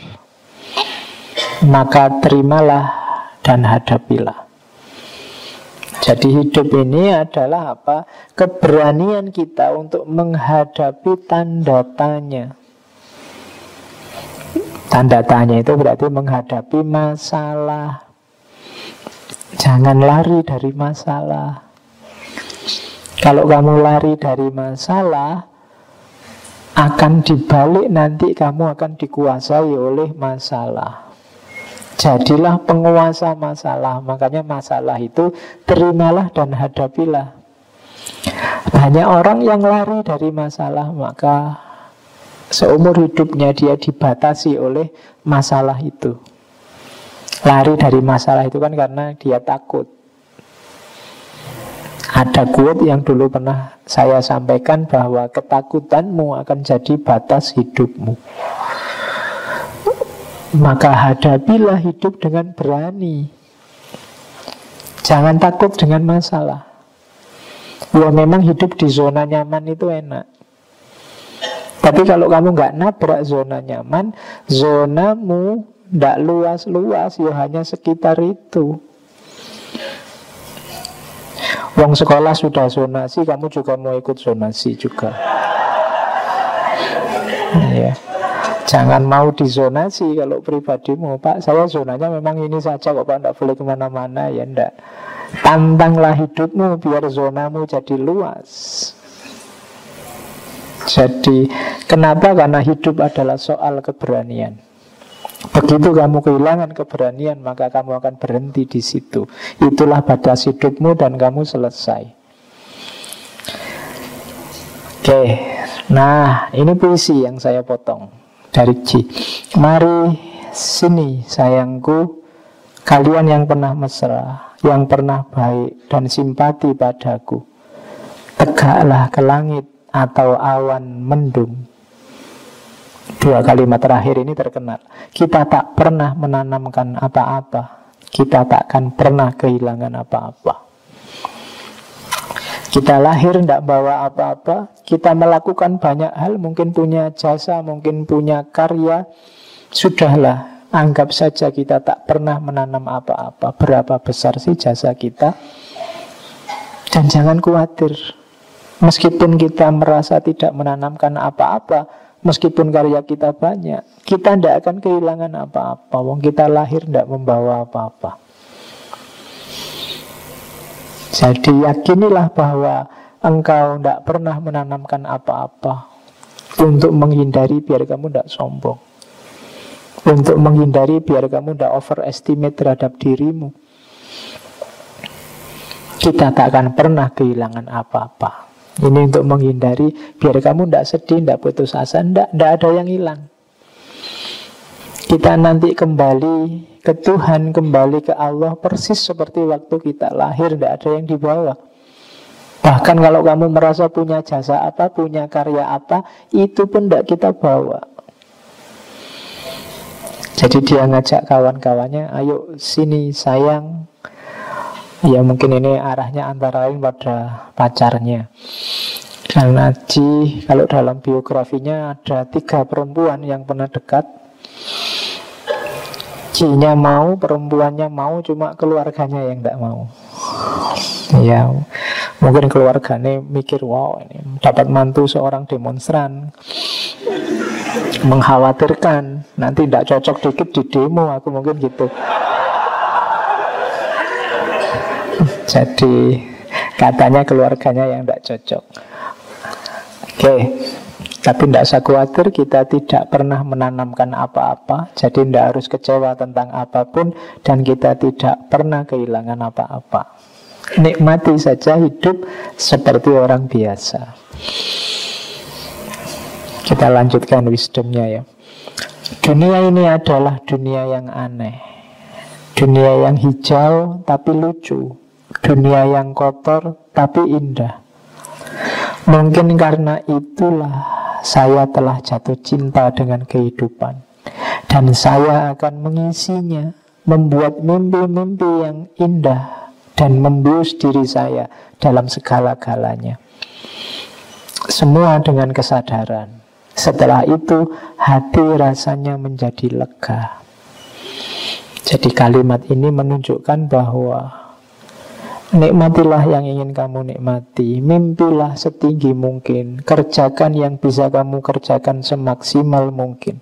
Maka terimalah dan hadapilah. Jadi hidup ini adalah apa? Keberanian kita untuk menghadapi tanda tanya. Tanda tanya itu berarti menghadapi masalah. Jangan lari dari masalah. Kalau kamu lari dari masalah, akan dibalik nanti kamu akan dikuasai oleh masalah. Jadilah penguasa masalah. Makanya masalah itu terimalah dan hadapilah. Banyak orang yang lari dari masalah, maka seumur hidupnya dia dibatasi oleh masalah itu. Lari dari masalah itu kan karena dia takut. Ada quote yang dulu pernah saya sampaikan bahwa ketakutanmu akan jadi batas hidupmu. Maka hadapilah hidup dengan berani. Jangan takut dengan masalah. Wah, memang hidup di zona nyaman itu enak. Tapi kalau kamu nggak nabrak zona nyaman, zonamu nggak luas-luas, ya hanya sekitar itu. Wong sekolah sudah zonasi, kamu juga mau ikut zonasi juga. Ya. Jangan mau dizonasi kalau pribadimu. Pak, saya zonanya memang ini saja kok Pak, tidak boleh kemana-mana. Ya enggak. Tantanglah hidupmu biar zonamu jadi luas. Jadi kenapa? Karena hidup adalah soal keberanian. Begitu kamu kehilangan keberanian, maka kamu akan berhenti di situ. Itulah batas hidupmu dan kamu selesai. Oke, nah ini puisi yang saya potong dari Ji. Mari sini sayangku, kalian yang pernah mesra, yang pernah baik dan simpati padaku. Tegaklah ke langit atau awan mendung. Dua kalimat terakhir ini terkenal. Kita tak pernah menanamkan apa-apa, kita takkan pernah kehilangan apa-apa. Kita lahir tidak bawa apa-apa, kita melakukan banyak hal, mungkin punya jasa, mungkin punya karya. Sudahlah, anggap saja kita tak pernah menanam apa-apa. Berapa besar sih jasa kita? Dan jangan khawatir, meskipun kita merasa tidak menanamkan apa-apa, meskipun karya kita banyak, kita tidak akan kehilangan apa-apa. Wong kita lahir tidak membawa apa-apa. Jadi yakinilah bahwa engkau tidak pernah menanamkan apa-apa. Untuk menghindari biar kamu tidak sombong, untuk menghindari biar kamu tidak overestimate terhadap dirimu. Kita tak akan pernah kehilangan apa-apa. Ini untuk menghindari biar kamu tidak sedih, tidak putus asa. Tidak ada yang hilang. Kita nanti kembali ke Tuhan, kembali ke Allah persis seperti waktu kita lahir, tidak ada yang dibawa. Bahkan kalau kamu merasa punya jasa apa, punya karya apa, itu pun tidak kita bawa. Jadi dia ngajak kawan-kawannya, ayo sini sayang. Ya mungkin ini arahnya antara lain pada pacarnya. Karena Ji, kalau dalam biografinya ada 3 perempuan yang pernah dekat. Ji-nya mau, perempuannya mau, cuma keluarganya yang tidak mau. Ya, mungkin keluarganya mikir, wow ini dapat mantu seorang demonstran, mengkhawatirkan nanti tidak cocok dikit di demo, aku mungkin gitu. Jadi katanya keluarganya yang tidak cocok. Oke, tapi tidak usah khawatir, kita tidak pernah menanamkan apa-apa. Jadi tidak harus kecewa tentang apapun, dan kita tidak pernah kehilangan apa-apa. Nikmati saja hidup seperti orang biasa. Kita lanjutkan wisdomnya ya. Dunia ini adalah dunia yang aneh, dunia yang hijau tapi lucu, dunia yang kotor tapi indah. Mungkin karena itulah saya telah jatuh cinta dengan kehidupan, dan saya akan mengisinya, membuat mimpi-mimpi yang indah dan membius diri saya dalam segala-galanya. Semua dengan kesadaran. Setelah itu hati rasanya menjadi lega. Jadi kalimat ini menunjukkan bahwa nikmatilah yang ingin kamu nikmati, mimpilah setinggi mungkin, kerjakan yang bisa kamu kerjakan semaksimal mungkin.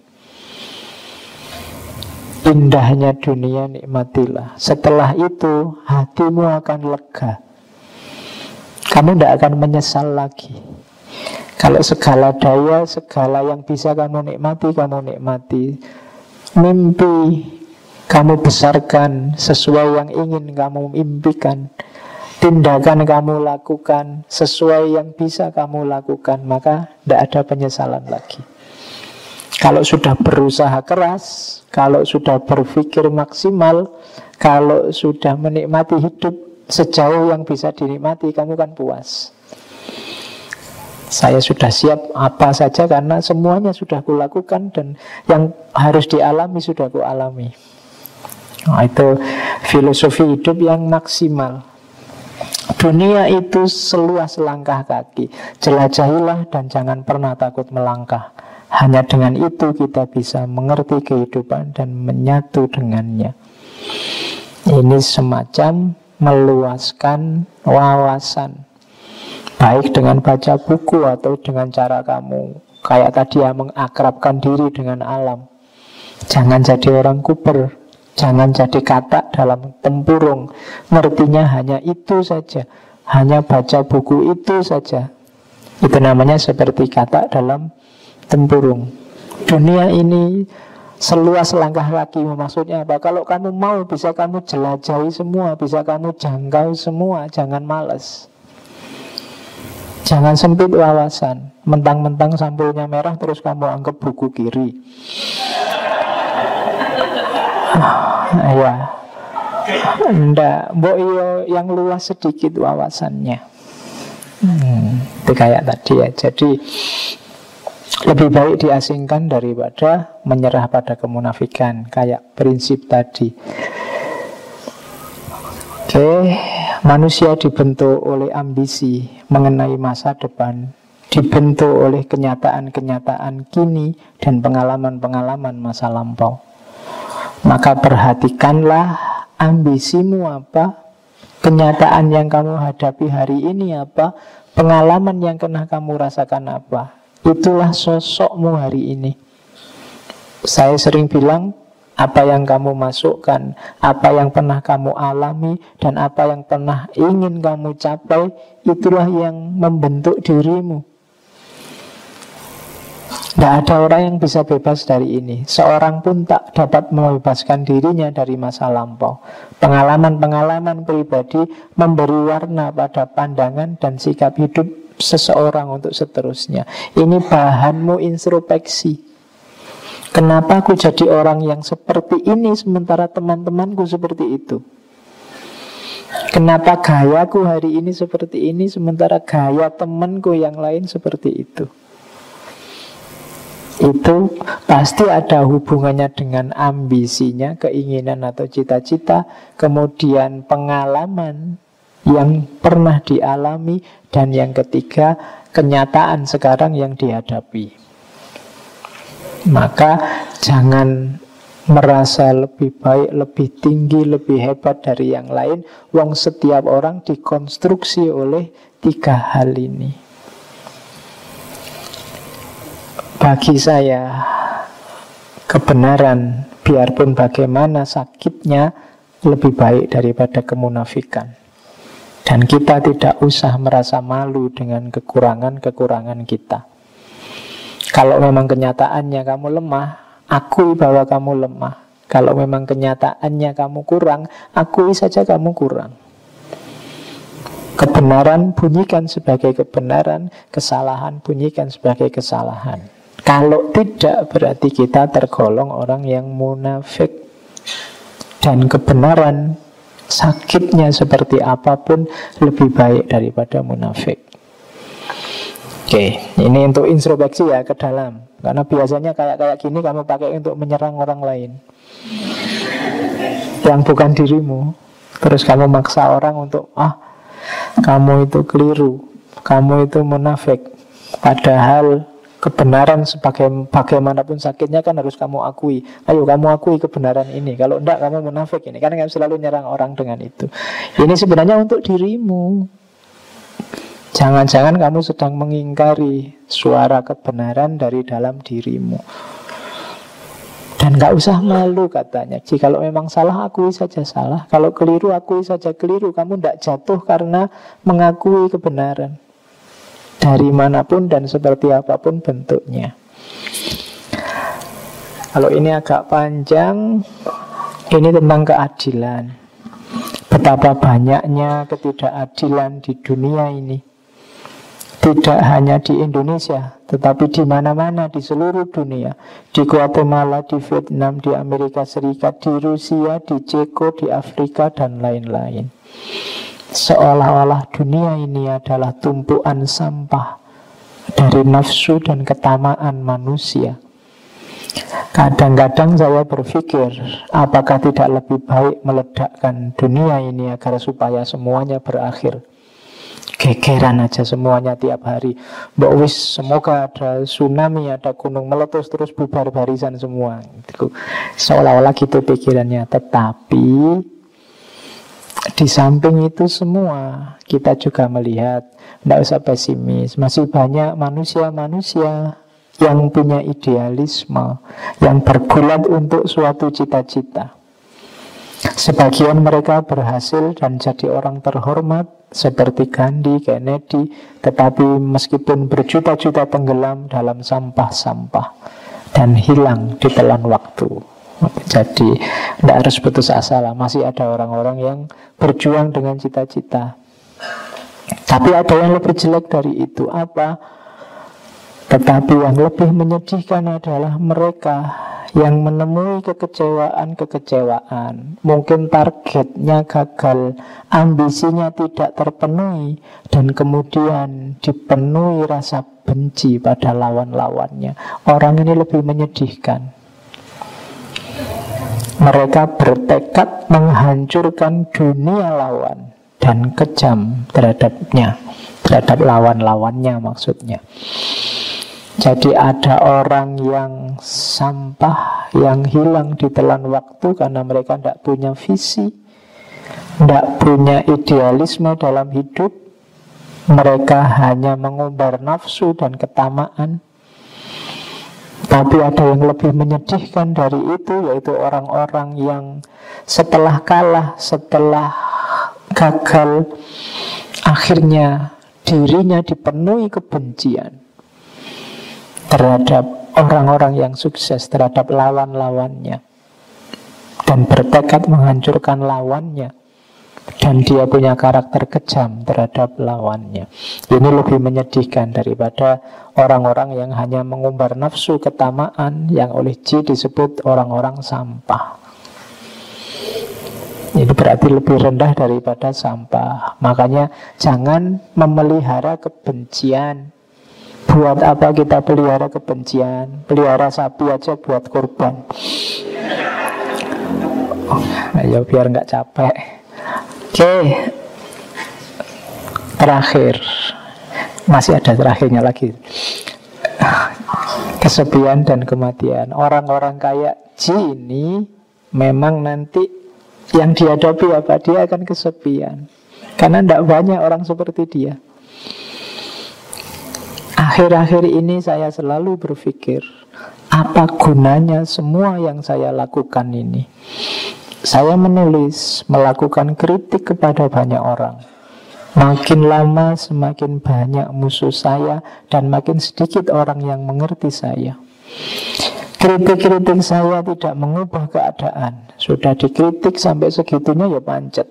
Indahnya dunia nikmatilah. Setelah itu hatimu akan lega. Kamu tidak akan menyesal lagi. Kalau segala daya, segala yang bisa kamu nikmati. Mimpi kamu besarkan sesuai yang ingin kamu impikan. Tindakan kamu lakukan sesuai yang bisa kamu lakukan, maka tidak ada penyesalan lagi. Kalau sudah berusaha keras, kalau sudah berpikir maksimal, kalau sudah menikmati hidup sejauh yang bisa dinikmati, kamu kan puas. Saya sudah siap apa saja karena semuanya sudah kulakukan, dan yang harus dialami sudah kualami. Nah, itu filosofi hidup yang maksimal. Dunia itu seluas langkah kaki. Jelajahilah dan jangan pernah takut melangkah. Hanya dengan itu kita bisa mengerti kehidupan dan menyatu dengannya. Ini semacam meluaskan wawasan, baik dengan baca buku atau dengan cara kamu kayak tadi ya, mengakrabkan diri dengan alam. Jangan jadi orang kuper, jangan jadi katak dalam tempurung. Ngertinya hanya itu saja, hanya baca buku itu saja. Itu namanya seperti katak dalam tempurung. Dunia ini seluas langkah kakimu. Maksudnya apa? Kalau kamu mau, bisa kamu jelajahi semua, bisa kamu jangkau semua. Jangan malas, jangan sempit wawasan. Mentang-mentang sampulnya merah terus kamu anggap buku kiri. Ya, ndak, mbok iyo yang luas sedikit wawasannya. Itu kayak tadi ya. Jadi lebih baik diasingkan daripada menyerah pada kemunafikan. Kayak prinsip tadi. Oke, manusia dibentuk oleh ambisi mengenai masa depan, dibentuk oleh kenyataan-kenyataan kini dan pengalaman-pengalaman masa lampau. Maka perhatikanlah ambisimu apa, kenyataan yang kamu hadapi hari ini apa, pengalaman yang pernah kamu rasakan apa. Itulah sosokmu hari ini. Saya sering bilang, apa yang kamu masukkan, apa yang pernah kamu alami, dan apa yang pernah ingin kamu capai, itulah yang membentuk dirimu. Tidak ada orang yang bisa bebas dari ini. Seorang pun tak dapat membebaskan dirinya dari masa lampau. Pengalaman-pengalaman pribadi memberi warna pada pandangan dan sikap hidup seseorang untuk seterusnya. Ini bahanmu introspeksi. Kenapa aku jadi orang yang seperti ini sementara teman-temanku seperti itu? Kenapa gayaku hari ini seperti ini sementara gaya temanku yang lain seperti itu? Itu pasti ada hubungannya dengan ambisinya, keinginan atau cita-cita, kemudian pengalaman yang pernah dialami, dan yang ketiga, kenyataan sekarang yang dihadapi. Maka jangan merasa lebih baik, lebih tinggi, lebih hebat dari yang lain. Wong setiap orang dikonstruksi oleh tiga hal ini. Bagi saya, kebenaran biarpun bagaimana sakitnya lebih baik daripada kemunafikan. Dan kita tidak usah merasa malu dengan kekurangan-kekurangan kita. Kalau memang kenyataannya kamu lemah, akui bahwa kamu lemah. Kalau memang kenyataannya kamu kurang, akui saja kamu kurang. Kebenaran bunyikan sebagai kebenaran, kesalahan bunyikan sebagai kesalahan. Kalau tidak, berarti kita tergolong orang yang munafik. Dan kebenaran, sakitnya seperti apapun, lebih baik daripada munafik. Oke, ini untuk introspeksi ya ke dalam. Karena biasanya kayak gini kamu pakai untuk menyerang orang lain yang bukan dirimu. Terus kamu maksa orang untuk, kamu itu keliru, kamu itu munafik. Padahal kebenaran bagaimanapun sakitnya kan harus kamu akui. Ayo kamu akui kebenaran ini. Kalau enggak kamu munafik ini. Karena kamu selalu nyerang orang dengan itu. Ini sebenarnya untuk dirimu. Jangan-jangan kamu sedang mengingkari suara kebenaran dari dalam dirimu. Dan gak usah malu katanya. Jikalau memang salah, akui saja salah. Kalau keliru, akui saja keliru. Kamu tidak jatuh karena mengakui kebenaran. Dari manapun dan seperti apapun bentuknya. Kalau ini agak panjang, ini tentang keadilan. Betapa banyaknya ketidakadilan di dunia ini. Tidak hanya di Indonesia, tetapi di mana-mana di seluruh dunia. Di Guatemala, di Vietnam, di Amerika Serikat, di Rusia, di Ceko, di Afrika, dan lain-lain. Seolah-olah dunia ini adalah tumpuan sampah dari nafsu dan ketamaan manusia. Kadang-kadang saya berpikir, apakah tidak lebih baik meledakkan dunia ini agar supaya semuanya berakhir. Gegeran aja semuanya tiap hari. Mbak wis, semoga ada tsunami, ada gunung meletus terus bubar barisan semua. Seolah-olah gitu pikirannya. Tetapi di samping itu semua, kita juga melihat, tidak usah pesimis, masih banyak manusia-manusia yang punya idealisme, yang bergulat untuk suatu cita-cita. Sebagian mereka berhasil dan jadi orang terhormat seperti Gandhi, Kennedy, tetapi meskipun berjuta-juta tenggelam dalam sampah-sampah dan hilang ditelan waktu. Jadi tidak harus putus asa lah. Masih ada orang-orang yang berjuang dengan cita-cita. Tapi ada yang lebih jelek dari itu. Apa? Tetapi yang lebih menyedihkan adalah mereka yang menemui kekecewaan. Mungkin targetnya gagal, ambisinya tidak terpenuhi, dan kemudian dipenuhi rasa benci pada lawan-lawannya. Orang ini lebih menyedihkan. Mereka bertekad menghancurkan dunia lawan dan kejam terhadapnya, terhadap lawan-lawannya maksudnya. Jadi ada orang yang sampah, yang hilang ditelan waktu karena mereka tidak punya visi, tidak punya idealisme dalam hidup. Mereka hanya mengumbar nafsu dan ketamaan. Tapi ada yang lebih menyedihkan dari itu, yaitu orang-orang yang setelah kalah, setelah gagal, akhirnya dirinya dipenuhi kebencian terhadap orang-orang yang sukses, terhadap lawan-lawannya, dan bertekad menghancurkan lawannya, dan dia punya karakter kejam terhadap lawannya. Ini lebih menyedihkan daripada orang-orang yang hanya mengumbar nafsu ketamaan, yang oleh G disebut orang-orang sampah. Ini berarti lebih rendah daripada sampah. Makanya jangan memelihara kebencian. Buat apa kita pelihara kebencian? Pelihara sapi aja buat kurban. Ayo biar nggak capek. Oke. Terakhir. Masih ada terakhirnya lagi. Kesepian dan kematian. Orang-orang kayak G ini memang nanti yang dihadapi apa? Dia akan kesepian. Karena tidak banyak orang seperti dia. Akhir-akhir ini saya selalu berpikir, apa gunanya semua yang saya lakukan ini? Saya menulis, melakukan kritik kepada banyak orang. Makin lama semakin banyak musuh saya, dan makin sedikit orang yang mengerti saya. Kritik-kritik saya tidak mengubah keadaan. Sudah dikritik sampai segitunya ya pancet.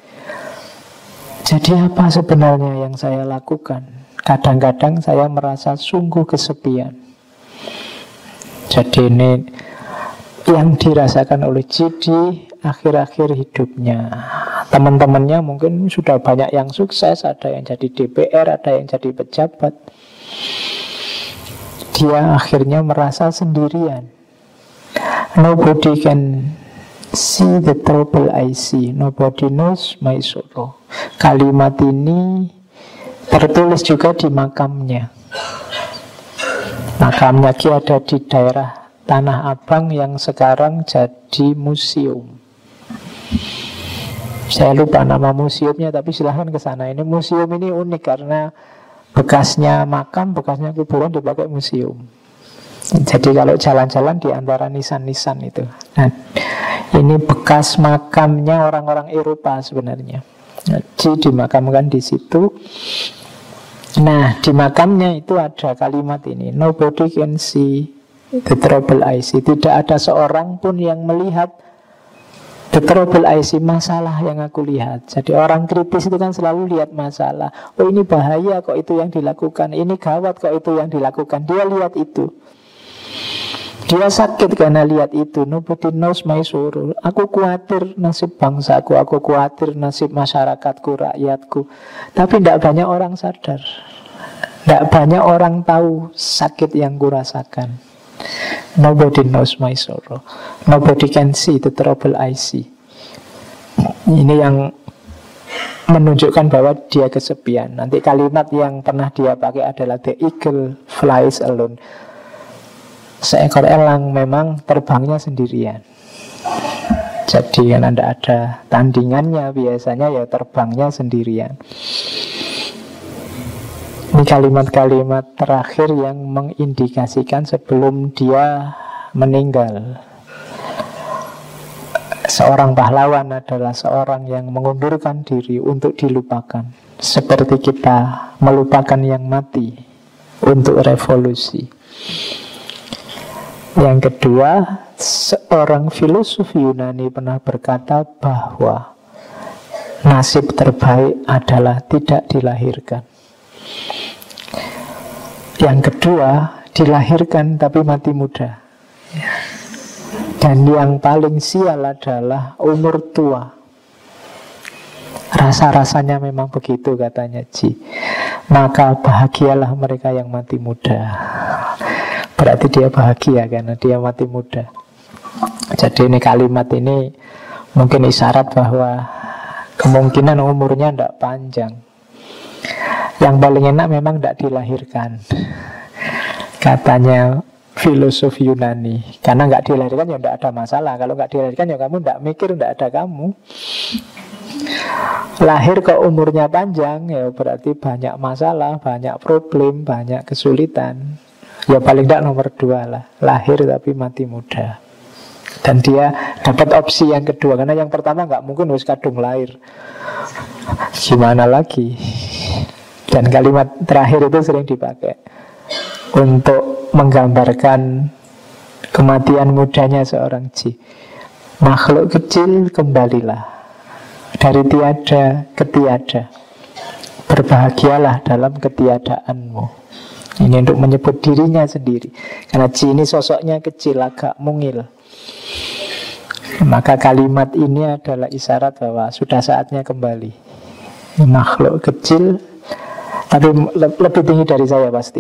Jadi apa sebenarnya yang saya lakukan? Kadang-kadang saya merasa sungguh kesepian. Jadi ini yang dirasakan oleh Jidi akhir-akhir hidupnya. Teman-temannya mungkin sudah banyak yang sukses, ada yang jadi DPR, ada yang jadi pejabat. Dia akhirnya merasa sendirian. Nobody can see the trouble I see. Nobody knows my sorrow. Kalimat ini tertulis juga di makamnya. Makamnya Ki ada di daerah Tanah Abang yang sekarang jadi museum. Saya lupa nama museumnya, tapi silahkan ke sana. Ini museum ini unik karena bekasnya makam, bekasnya kuburan dipakai museum. Jadi kalau jalan-jalan di antara nisan-nisan itu. Nah, ini bekas makamnya orang-orang Eropa sebenarnya. Jadi dimakamkan di situ. Nah, di makamnya itu ada kalimat ini, nobody can see the trouble I see. Tidak ada seorang pun yang melihat the trouble I see, masalah yang aku lihat. Jadi orang kritis itu kan selalu lihat masalah. Oh ini bahaya kok itu yang dilakukan, ini gawat kok itu yang dilakukan. Dia lihat itu. Dia sakit karena lihat itu. Nobody knows my sorrow. Aku khawatir nasib bangsaku, aku khawatir nasib masyarakatku, rakyatku. Tapi tidak banyak orang sadar. Tidak banyak orang tahu sakit yang kurasakan. Nobody knows my sorrow. Nobody can see the trouble I see. Ini yang menunjukkan bahwa dia kesepian. Nanti kalimat yang pernah dia pakai adalah the eagle flies alone. Seekor elang memang terbangnya sendirian. Jadi kan tidak ada tandingannya, biasanya ya terbangnya sendirian. Ini kalimat-kalimat terakhir yang mengindikasikan sebelum dia meninggal. Seorang pahlawan adalah seorang yang mengundurkan diri untuk dilupakan, seperti kita melupakan yang mati untuk revolusi. Yang kedua, seorang filosof Yunani pernah berkata bahwa nasib terbaik adalah tidak dilahirkan. Yang kedua, dilahirkan tapi mati muda. Dan yang paling sial adalah umur tua. Rasa-rasanya memang begitu, katanya Ji. Maka bahagialah mereka yang mati muda. Berarti dia bahagia karena dia mati muda. Jadi ini kalimat ini mungkin isyarat bahwa kemungkinan umurnya tidak panjang. Yang paling enak memang tidak dilahirkan, katanya filosof Yunani. Karena nggak dilahirkan ya tidak ada masalah. Kalau nggak dilahirkan ya kamu tidak mikir, tidak ada kamu. Lahir kok umurnya panjang, ya berarti banyak masalah, banyak problem, banyak kesulitan. Ya paling tidak nomor 2 lah, lahir tapi mati muda. Dan dia dapat opsi yang kedua, karena yang pertama nggak mungkin wis kadung lahir. Gimana lagi? Dan kalimat terakhir itu sering dipakai untuk menggambarkan kematian mudanya seorang Ji. Makhluk kecil, kembalilah dari tiada ke tiada. Berbahagialah dalam ketiadaanmu. Ini untuk menyebut dirinya sendiri. Karena Ji ini sosoknya kecil, agak mungil. Maka kalimat ini adalah isyarat bahwa sudah saatnya kembali. Makhluk kecil, tapi lebih tinggi dari saya pasti.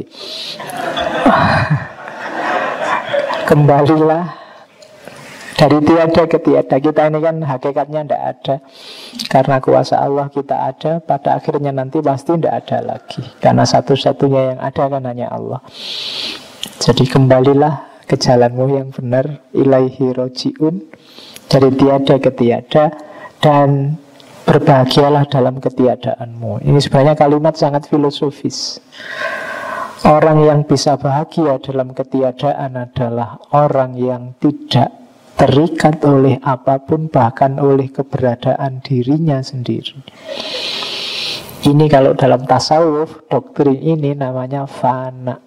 Kembalilah dari tiada ke tiada. Kita ini kan hakikatnya tidak ada. Karena kuasa Allah kita ada, pada akhirnya nanti pasti tidak ada lagi. Karena satu-satunya yang ada kan hanya Allah. Jadi kembalilah ke jalanmu yang benar, ilaihi roji'un, dari tiada ke tiada, dan berbahagialah dalam ketiadaanmu. Ini sebenarnya kalimat sangat filosofis. Orang yang bisa bahagia dalam ketiadaan adalah orang yang tidak terikat oleh apapun, bahkan oleh keberadaan dirinya sendiri. Ini kalau dalam tasawuf, doktrin ini namanya fana.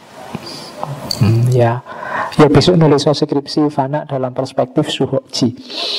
Ya besok nulis skripsi fana dalam perspektif Suhoji.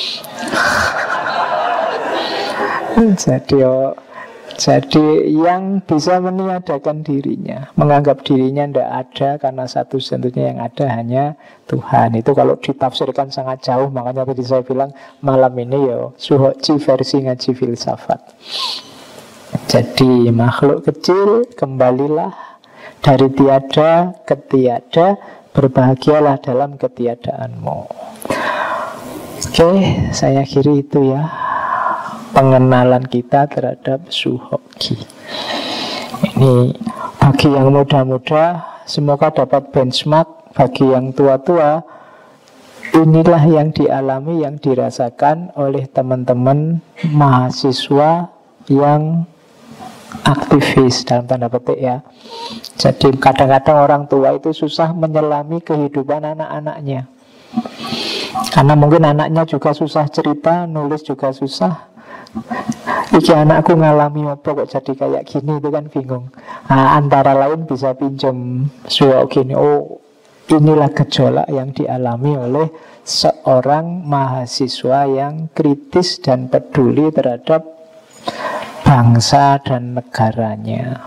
Jadi yang bisa meniadakan dirinya, menganggap dirinya tidak ada karena satu-satunya yang ada hanya Tuhan. Itu kalau ditafsirkan sangat jauh. Makanya tadi saya bilang malam ini Suhoji versi ngaji filsafat. Jadi makhluk kecil, kembalilah dari tiada ke tiada, berbahagialah dalam ketiadaanmu. Oke, saya akhiri itu ya, pengenalan kita terhadap Suhoji. Ini bagi yang muda-muda semoga dapat benchmark. Bagi yang tua-tua, inilah yang dialami, yang dirasakan oleh teman-teman mahasiswa yang aktivis dalam tanda petik ya. Jadi kadang-kadang orang tua itu susah menyelami kehidupan anak-anaknya, karena mungkin anaknya juga susah cerita, nulis juga susah. Iki anakku ngalami apa kok jadi kayak gini, itu kan bingung. Nah, antara lain bisa pinjam suara gini. Oh, inilah gejolak yang dialami oleh seorang mahasiswa yang kritis dan peduli terhadap bangsa dan negaranya.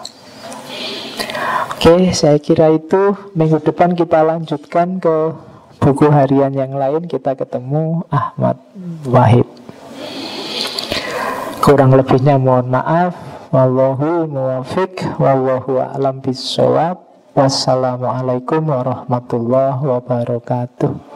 Oke, saya kira itu. Minggu depan kita lanjutkan ke buku harian yang lain. Kita ketemu Ahmad Wahid. Kurang lebihnya mohon maaf. Wallahu muwafiq, wallahu a'lam bissawab. Wassalamualaikum warahmatullahi wabarakatuh.